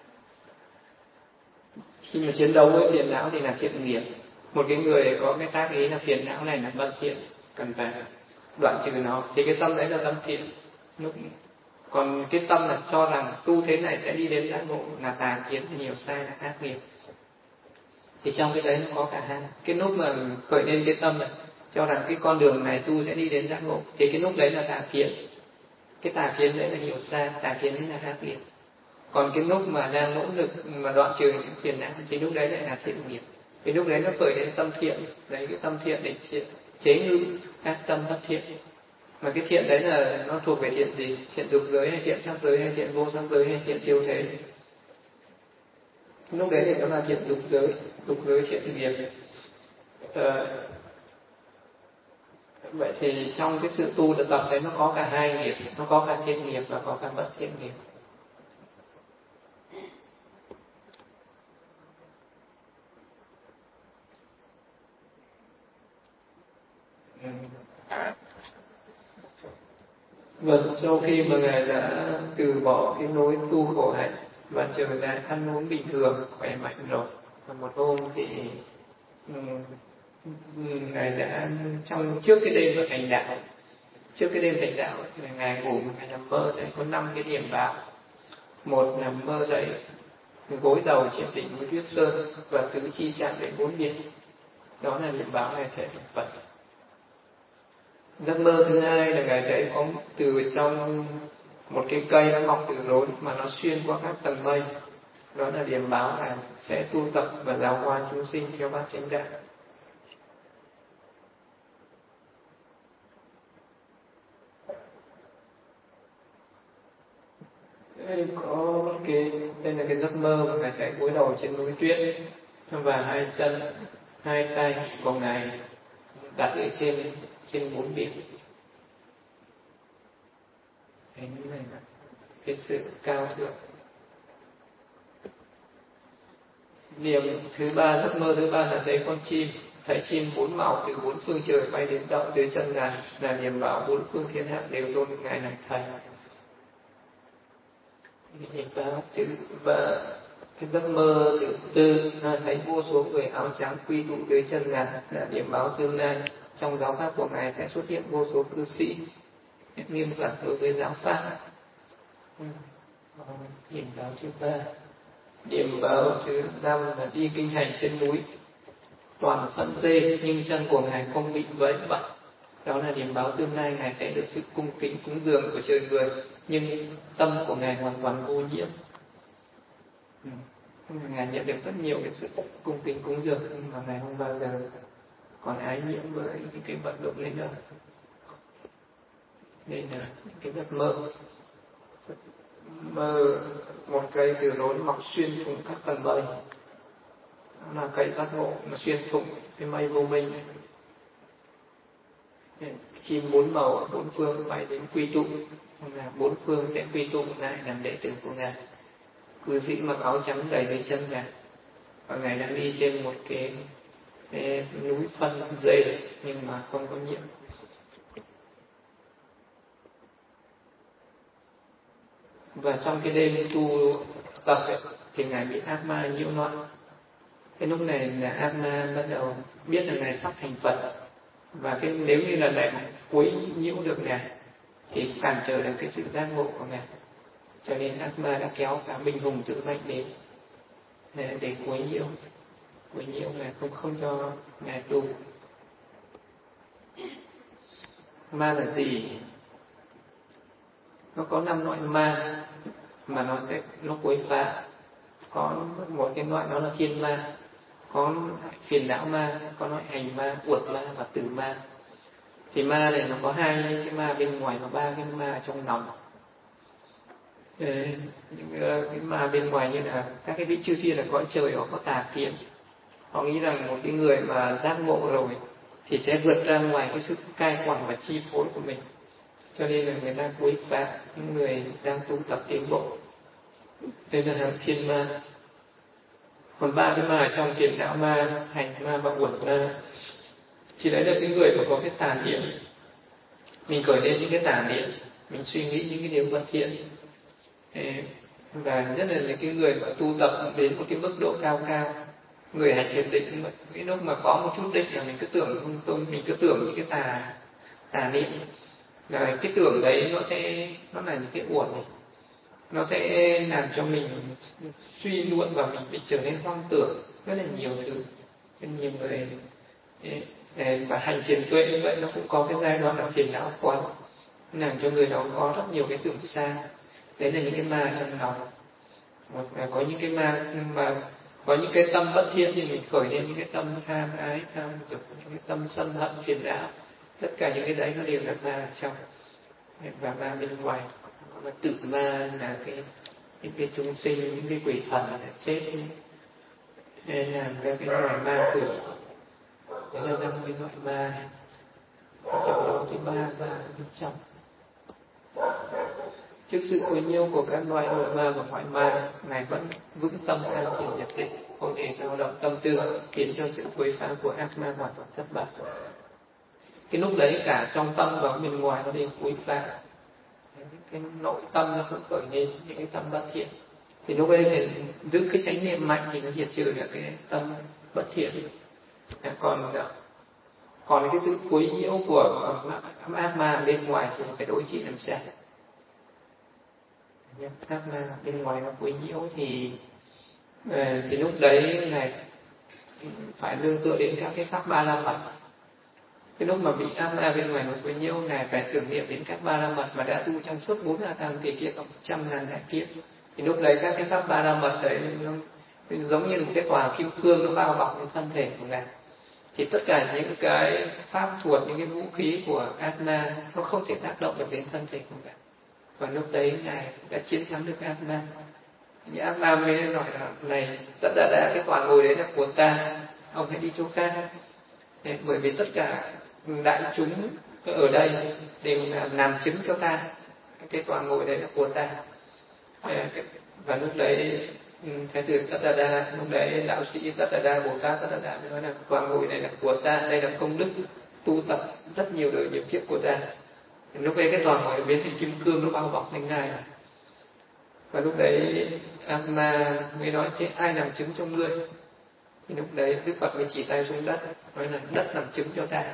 Khi mà chiến đấu với phiền não thì là thiện nghiệp. Một cái người có cái tác ý là phiền não này là bất thiện, cần phải đoạn trừ nó, thì cái tâm đấy là tâm thiện. Lúc còn cái tâm là cho rằng tu thế này sẽ đi đến giác ngộ là tà kiến, nhiều sai là ác nghiệp. Thì trong cái đấy nó có cả hai. Cái lúc mà khởi lên cái tâm này cho rằng cái con đường này tu sẽ đi đến giác ngộ, thì cái lúc đấy là tà kiến. Cái tà kiến đấy là hiểu sai, tà kiến đấy là ác nghiệp. Còn cái lúc mà đang nỗ lực mà đoạn trừ những phiền não thì lúc đấy lại là thiện nghiệp. Cái lúc đấy nó khởi lên tâm thiện, lấy cái tâm thiện để chế, chế ngự các tâm bất thiện. Mà cái thiện đấy là nó thuộc về thiện gì? Thiện dục giới hay thiện sắc giới hay thiện vô sắc giới hay thiện siêu thế? Lúc đấy thì nó là thiện dục giới, dục giới thiện nghiệp. Ờ, vậy thì trong cái sự tu tập đấy nó có cả hai nghiệp, nó có cả thiện nghiệp và có cả bất thiện nghiệp. Vâng, sau khi mà Ngài đã từ bỏ cái lối tu khổ hạnh và trở lại ăn uống bình thường, khỏe mạnh rồi, và một hôm thì um, Ngài đã trong trước cái đêm thành đạo, trước cái đêm thành đạo thì Ngài ngủ mà Ngài nằm mơ thấy có năm cái điểm báo. Một là mơ dậy gối đầu trên đỉnh núi Tuyết Sơn và tứ chi chạm đến bốn biển, đó là điểm báo Ngài thể thành Phật. Giấc mơ thứ hai là Ngài thấy có từ trong một cái cây nó mọc từ rốn mà nó xuyên qua các tầng mây, đó là điểm báo Ngài sẽ tu tập và giáo hóa chúng sinh theo bát chánh đạo. Đây có cái đây là cái giấc mơ mà Ngài thấy gối đầu trên núi tuyết và hai chân hai tay của Ngài đặt ở trên trên bốn biển. Cái này là cái sự cao thượng. Điểm thứ ba, giấc mơ thứ ba là thấy con chim, thấy chim bốn màu từ bốn phương trời bay đến đậu dưới chân Ngài, là điểm báo bốn phương thiên hạ đều tôn Ngài làm thầy. Điểm báo thứ ba, cái giấc mơ thứ tư là thấy vô số người áo trắng quy tụ dưới chân Ngài, là điểm báo tương lai trong giáo pháp của Ngài sẽ xuất hiện vô số cư sĩ nghiêm khắc đối với giáo pháp. Điểm báo thứ ba. Điểm báo thứ năm là đi kinh hành trên núi, toàn thân dê nhưng chân của Ngài không bị vẫy bật, đó là điểm báo tương lai Ngài sẽ được sự cung kính cúng dường của trời người, nhưng tâm của Ngài hoàn toàn vô nhiễm. Ngài nhận được rất nhiều cái sự cung kính cúng dường, nhưng mà Ngài không bao giờ còn ái nhiễm với những cái vận động lên nữa. Đây là cái giấc mơ. Mơ một cây từ rốn mọc xuyên thủng các tầng mây, đó là cây giác ngộ mà xuyên thủng cái mây vô minh. Chim bốn màu ở bốn phương bay đến quy tụ, là bốn phương sẽ quy tụ lại làm đệ tử của Ngài. Cư sĩ mặc áo trắng đầy dưới chân Ngài, và Ngài đang đi trên một cái, cái núi phân dày nhưng mà không có nhiễm. Và trong cái đêm tu tập ấy, thì Ngài bị ác ma nhiễu loạn. Cái lúc này là ác ma bắt đầu biết là Ngài sắp thành Phật, và cái nếu như là lại quấy nhiễu được Ngài thì cản trở được cái sự giác ngộ của Ngài. Cho nên ác ma đã kéo cả binh hùng tự mệnh đến để, để quấy nhiễu, quấy nhiễu Ngài, không không cho Ngài tu. Ma là gì? Nó có năm loại ma mà nó sẽ nó quấy phá. Có một cái loại đó là thiên ma, có phiền não ma, có loại hành ma, uột ma và tử ma. Thì ma này nó có hai cái ma bên ngoài và ba cái ma ở trong lòng. Những cái ma bên ngoài như là các cái vị chư thiên ở cõi trời, họ có tà kiến. Họ nghĩ rằng một cái người mà giác ngộ rồi thì sẽ vượt ra ngoài cái sự cai quản và chi phối của mình, cho nên là người ta quấy phá những người đang tu tập tiến bộ. Đây là hàng thiên ma. Còn ba cái ma ở trong phiền não ma, hành ma và uẩn ma, thì đấy là cái người mà có cái tà niệm. Mình khởi lên những cái tà niệm, mình suy nghĩ những cái điều bất thiện, Và nhất là những cái người mà tu tập đến một cái mức độ cao cao, người hành thiền định, cái lúc mà có một chút định là mình cứ tưởng mình cứ tưởng những cái tà tà niệm, là cái tưởng đấy nó sẽ nó là những cái uẩn này, nó sẽ làm cho mình suy luận và mình bị trở nên hoang tưởng rất là nhiều thứ. Nhiều người và hành thiền tuệ như vậy nó cũng có cái giai đoạn là phiền não quán, làm cho người đó có rất nhiều cái tưởng xa. Đấy là những cái ma trong lòng. Và có những cái ma mà có những cái tâm bất thiện thì mình khởi lên những cái tâm tham ái, tham dục, những cái tâm sân hận, phiền não. Tất cả những cái đấy nó đều là ma ở trong. Và ma bên ngoài. Mà tự ma là cái những cái chúng sinh, những cái quỷ thần là chết đi, để làm ra cái loài ma quỷ. Đấy là năm mươi loại ma. Trong đó thì ba ma bên trong. Trước sự quấy nhiễu của các loại nội ma và ngoại ma, Ngài vẫn vững tâm an thiền nhập định, không hề dao động tâm tư, khiến cho sự quấy phá của ác ma hoàn toàn thất bại. Cái lúc đấy cả trong tâm và bên ngoài nó đều quấy phá. Cái nội tâm nó cũng khởi lên những cái tâm bất thiện. Thì lúc ấy phải giữ cái chánh niệm mạnh thì nó diệt trừ được cái tâm bất thiện. Còn còn cái sự quấy nhiễu của ác ma bên ngoài thì phải đối trị làm sao? Ác ma bên ngoài nó quấy nhiễu thì thì lúc đấy này phải nương tựa đến các cái pháp ba la mật. Cái lúc mà bị ác ma bên ngoài nó quấy nhiễu này phải tưởng niệm đến các ba la mật mà đã tu trong suốt bốn a tam kỳ kiếp, một trăm ngàn đại kiếp. Thì lúc đấy các cái pháp ba la mật đấy nó giống như một cái tòa kim cương nó bao bọc lên thân thể của ngài. Thì tất cả những cái pháp thuật, những cái vũ khí của ác ma nó không thể tác động được đến thân thể của ngài. Và lúc đấy ngài đã chiến thắng được ác ma. Những ác ma mới nói là này, tất cả đã cái tòa ngồi đấy là của ta, ông hãy đi chỗ khác. Bởi vì tất cả đại chúng ở đây đều là làm chứng cho ta, cái tòa ngồi đấy là của ta. Và lúc đấy Thái tử Tất Đa Đa, lúc đấy đạo sĩ Tất Đa Đa, Bồ Tát Tất Đa Đa nói là tòa ngồi này là của ta, đây là công đức tu tập rất nhiều đời nhiều kiếp của ta. Lúc đấy cái tòa ngồi biến thành kim cương nó bao bọc lên ngài. Và lúc đấy ác ma mới nói thế ai làm chứng cho ngươi? Thì lúc đấy Đức Phật mới chỉ tay xuống đất, nói là đất làm chứng cho ta.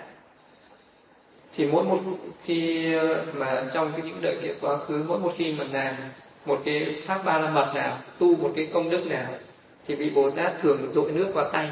Thì mỗi một khi mà trong cái những đời kiếp quá khứ, mỗi một khi mà làm một cái pháp ba la mật nào, tu một cái công đức nào, thì vị Bồ Tát thường dội nước vào tay.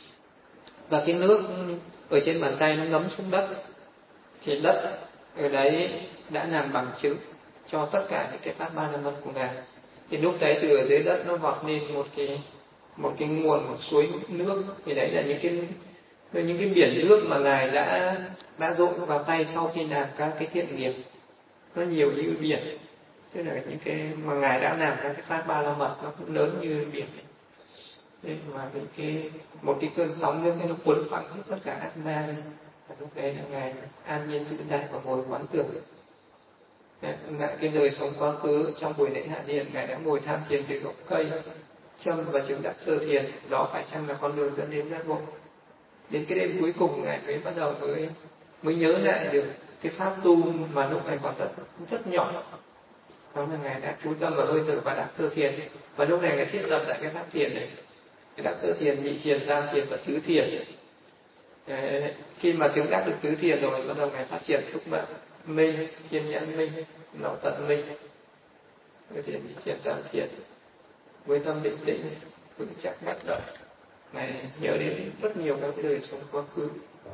Và cái nước ở trên bàn tay nó ngấm xuống đất. Thì đất ở đấy đã làm bằng chứng cho tất cả những cái pháp ba la mật của ngài. Thì lúc đấy từ ở dưới đất nó vọt lên một cái một cái nguồn, một suối nước. Thì đấy là những cái những cái biển nước mà ngài đã đã dội vào tay sau khi làm các cái thiện nghiệp. Nó nhiều như biển. Tức là những cái mà ngài đã làm các cái pháp ba la mật nó cũng lớn như biển. Đấy, mà những cái một cái cơn sóng nước nó cuốn phăng hết tất cả ác ma. Và lúc đấy là ngài an nhiên tự tại và ngồi quán tưởng. Ngài cái đời sống quá khứ trong buổi lễ hạ điện, ngài đã ngồi tham thiền dưới gốc cây, châm và chứng đắc sơ thiền. Đó phải chăng là con đường dẫn đến giác ngộ? Đến cái đêm cuối cùng ngài mới bắt đầu mới mới nhớ lại được cái pháp tu mà lúc này còn rất rất nhỏ. Đó là ngài đã chú tâm vào hơi thở và đắc sơ thiền. Và lúc này ngài thiết lập lại cái pháp thiền này, cái đắc sơ thiền, nhị thiền, tam thiền và tứ thiền. Đấy, khi mà chứng đắc được tứ thiền rồi, bắt đầu ngài phát triển lúc mà minh, thiên nhãn minh, nội tận minh, cái thiền nhị thiền, tam thiền, với tâm định tĩnh, vững chắc bất động. Ngài nhớ đến rất nhiều các đời sống quá khứ,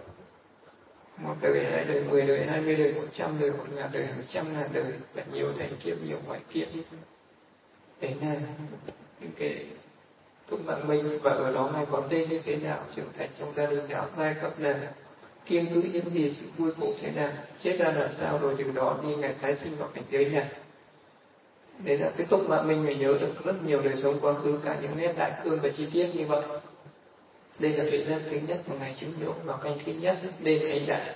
một đời, hai đời, mười đời, hai mươi đời, một trăm đời, một ngàn đời, một trăm ngàn đời, và nhiều thành kiếp, nhiều ngoại kiếp. Đấy là những cái túc mạng minh. Và ở đó ngài có tên như thế nào, trưởng thành trong gia đình nào, giai cấp nào, kiêng cữ những gì, sự vui khổ thế nào, chết ra làm sao, rồi từ đó đi ngài tái sinh vào cảnh giới nào. Đấy là cái túc mạng minh. Ngài nhớ được rất nhiều đời sống quá khứ, cả những nét đại cương và chi tiết như vậy. Đây là tuệ giác thứ nhất mà ngài chứng ngộ vào canh thứ nhất, đêm ấy đại.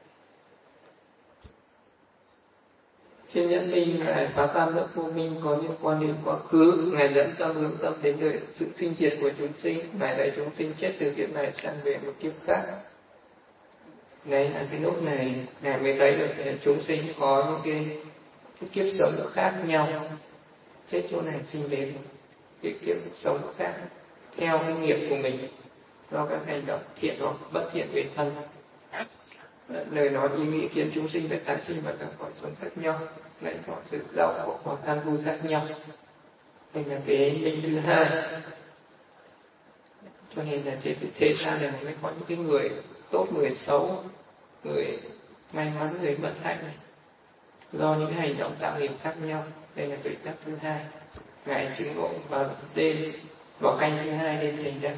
Thiên nhãn minh, ngài phá tam lớp vô minh có liên quan đến quá khứ, ngài dẫn tâm hướng tâm đến đời sự sinh diệt của chúng sinh, ngài đẩy chúng sinh chết từ kiếp này sang về một kiếp khác. Đấy là cái lúc này ngài mới thấy được chúng sinh có những cái, cái kiếp sống khác nhau, chết chỗ này sinh đến cái kiếp sống khác theo cái nghiệp của mình, do các hành động thiện hoặc bất thiện về thân, lời nói ý nghĩ khiến chúng sinh phải tái sinh vào các cõi sống khác nhau, lại có sự đau khổ hoặc an vui khác nhau. Đây là cái minh thứ hai. Cho nên là thế, thế gian này mới có những cái người tốt, người xấu, người may mắn, người bất hạnh này, do những cái hành động tạo nghiệp khác nhau. Đây là tuệ tác thứ hai. Ngài chứng ngộ vào đêm, vào canh thứ hai đêm thành ra.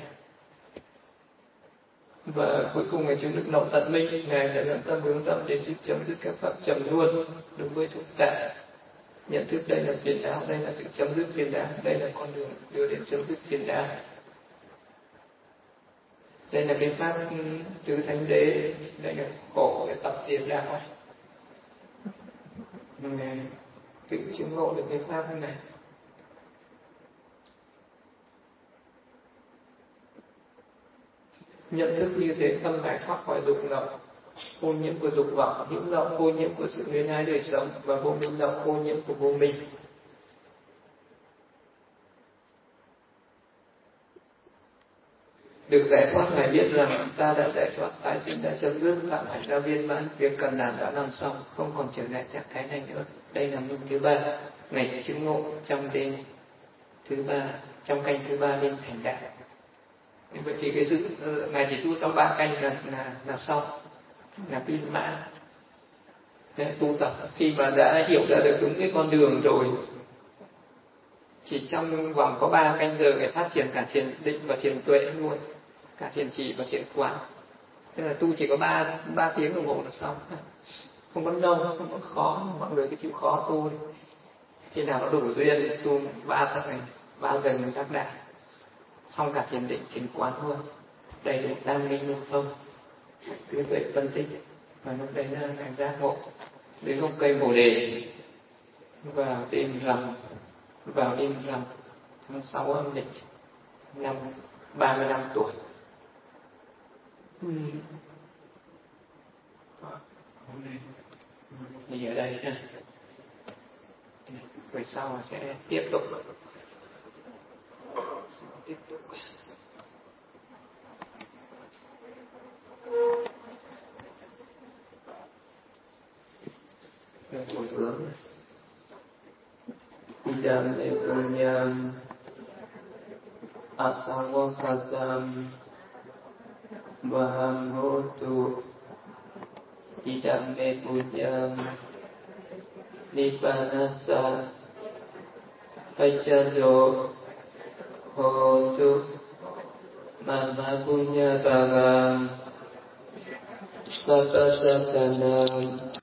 Và cuối cùng Ngài chứng được nội tận minh. Ngài đã dẫn tâm hướng tâm đến chấm chấm dứt các pháp trầm luôn đúng với thực tại. Nhận thức đây là phiền não, đây là sự chấm dứt phiền não, đây là con đường đưa đến chấm dứt phiền não. Đây là cái pháp tứ thánh đế, đây là khổ để tập tiền đạo. Ngài tự chứng ngộ được cái pháp này. Nhận thức như thế, tâm giải thoát khỏi dục lậu, ô nhiễm của dục vọng, hữu lậu, ô nhiễm của sự luyến ái đời sống, và vô minh lậu, ô nhiễm của vô minh. Được giải thoát, Ngài biết rằng ta đã giải thoát, tái sinh đã chấm dứt, phạm hạnh đã viên mãn, việc cần làm đã làm xong, không còn trở lại trạng thái này nữa. Đây là minh thứ ba. Ngài chứng ngộ trong đêm thứ ba, trong canh thứ ba đêm thành đạo. Vậy thì cái sự Ngài chỉ tu trong ba canh là là là xong, là viên mãn. Tu tập khi mà đã hiểu ra được đúng cái con đường rồi, chỉ trong vòng có ba canh giờ Ngài phát triển cả thiền định và thiền tuệ luôn, cả thiền trì và thiền quán. Thế là tu chỉ có ba ba tiếng đồng hồ là xong, không có lâu, không có khó, mọi người cứ chịu khó tu đi. Khi nào nó đủ duyên tu ba tháng ba giờ mình đắc đạo, xong cả thiền định thiền quán luôn. Đây là tam minh minh thông, cứ vậy phân tích và lúc đấy là cảm giác ngộ. Dưới gốc cây bồ đề vào đêm rằm, vào đêm rằm tháng sáu âm lịch năm ba mươi lăm tuổi. Hmm. Thì ở đây ha, rồi sau sẽ tiếp tục tiếp tục rồi hồi hướng. Idam e punyam asavokasam vaham hotu. Idam e punyam nippanasa paccado hotu. Mama punya bagam sabba sakanam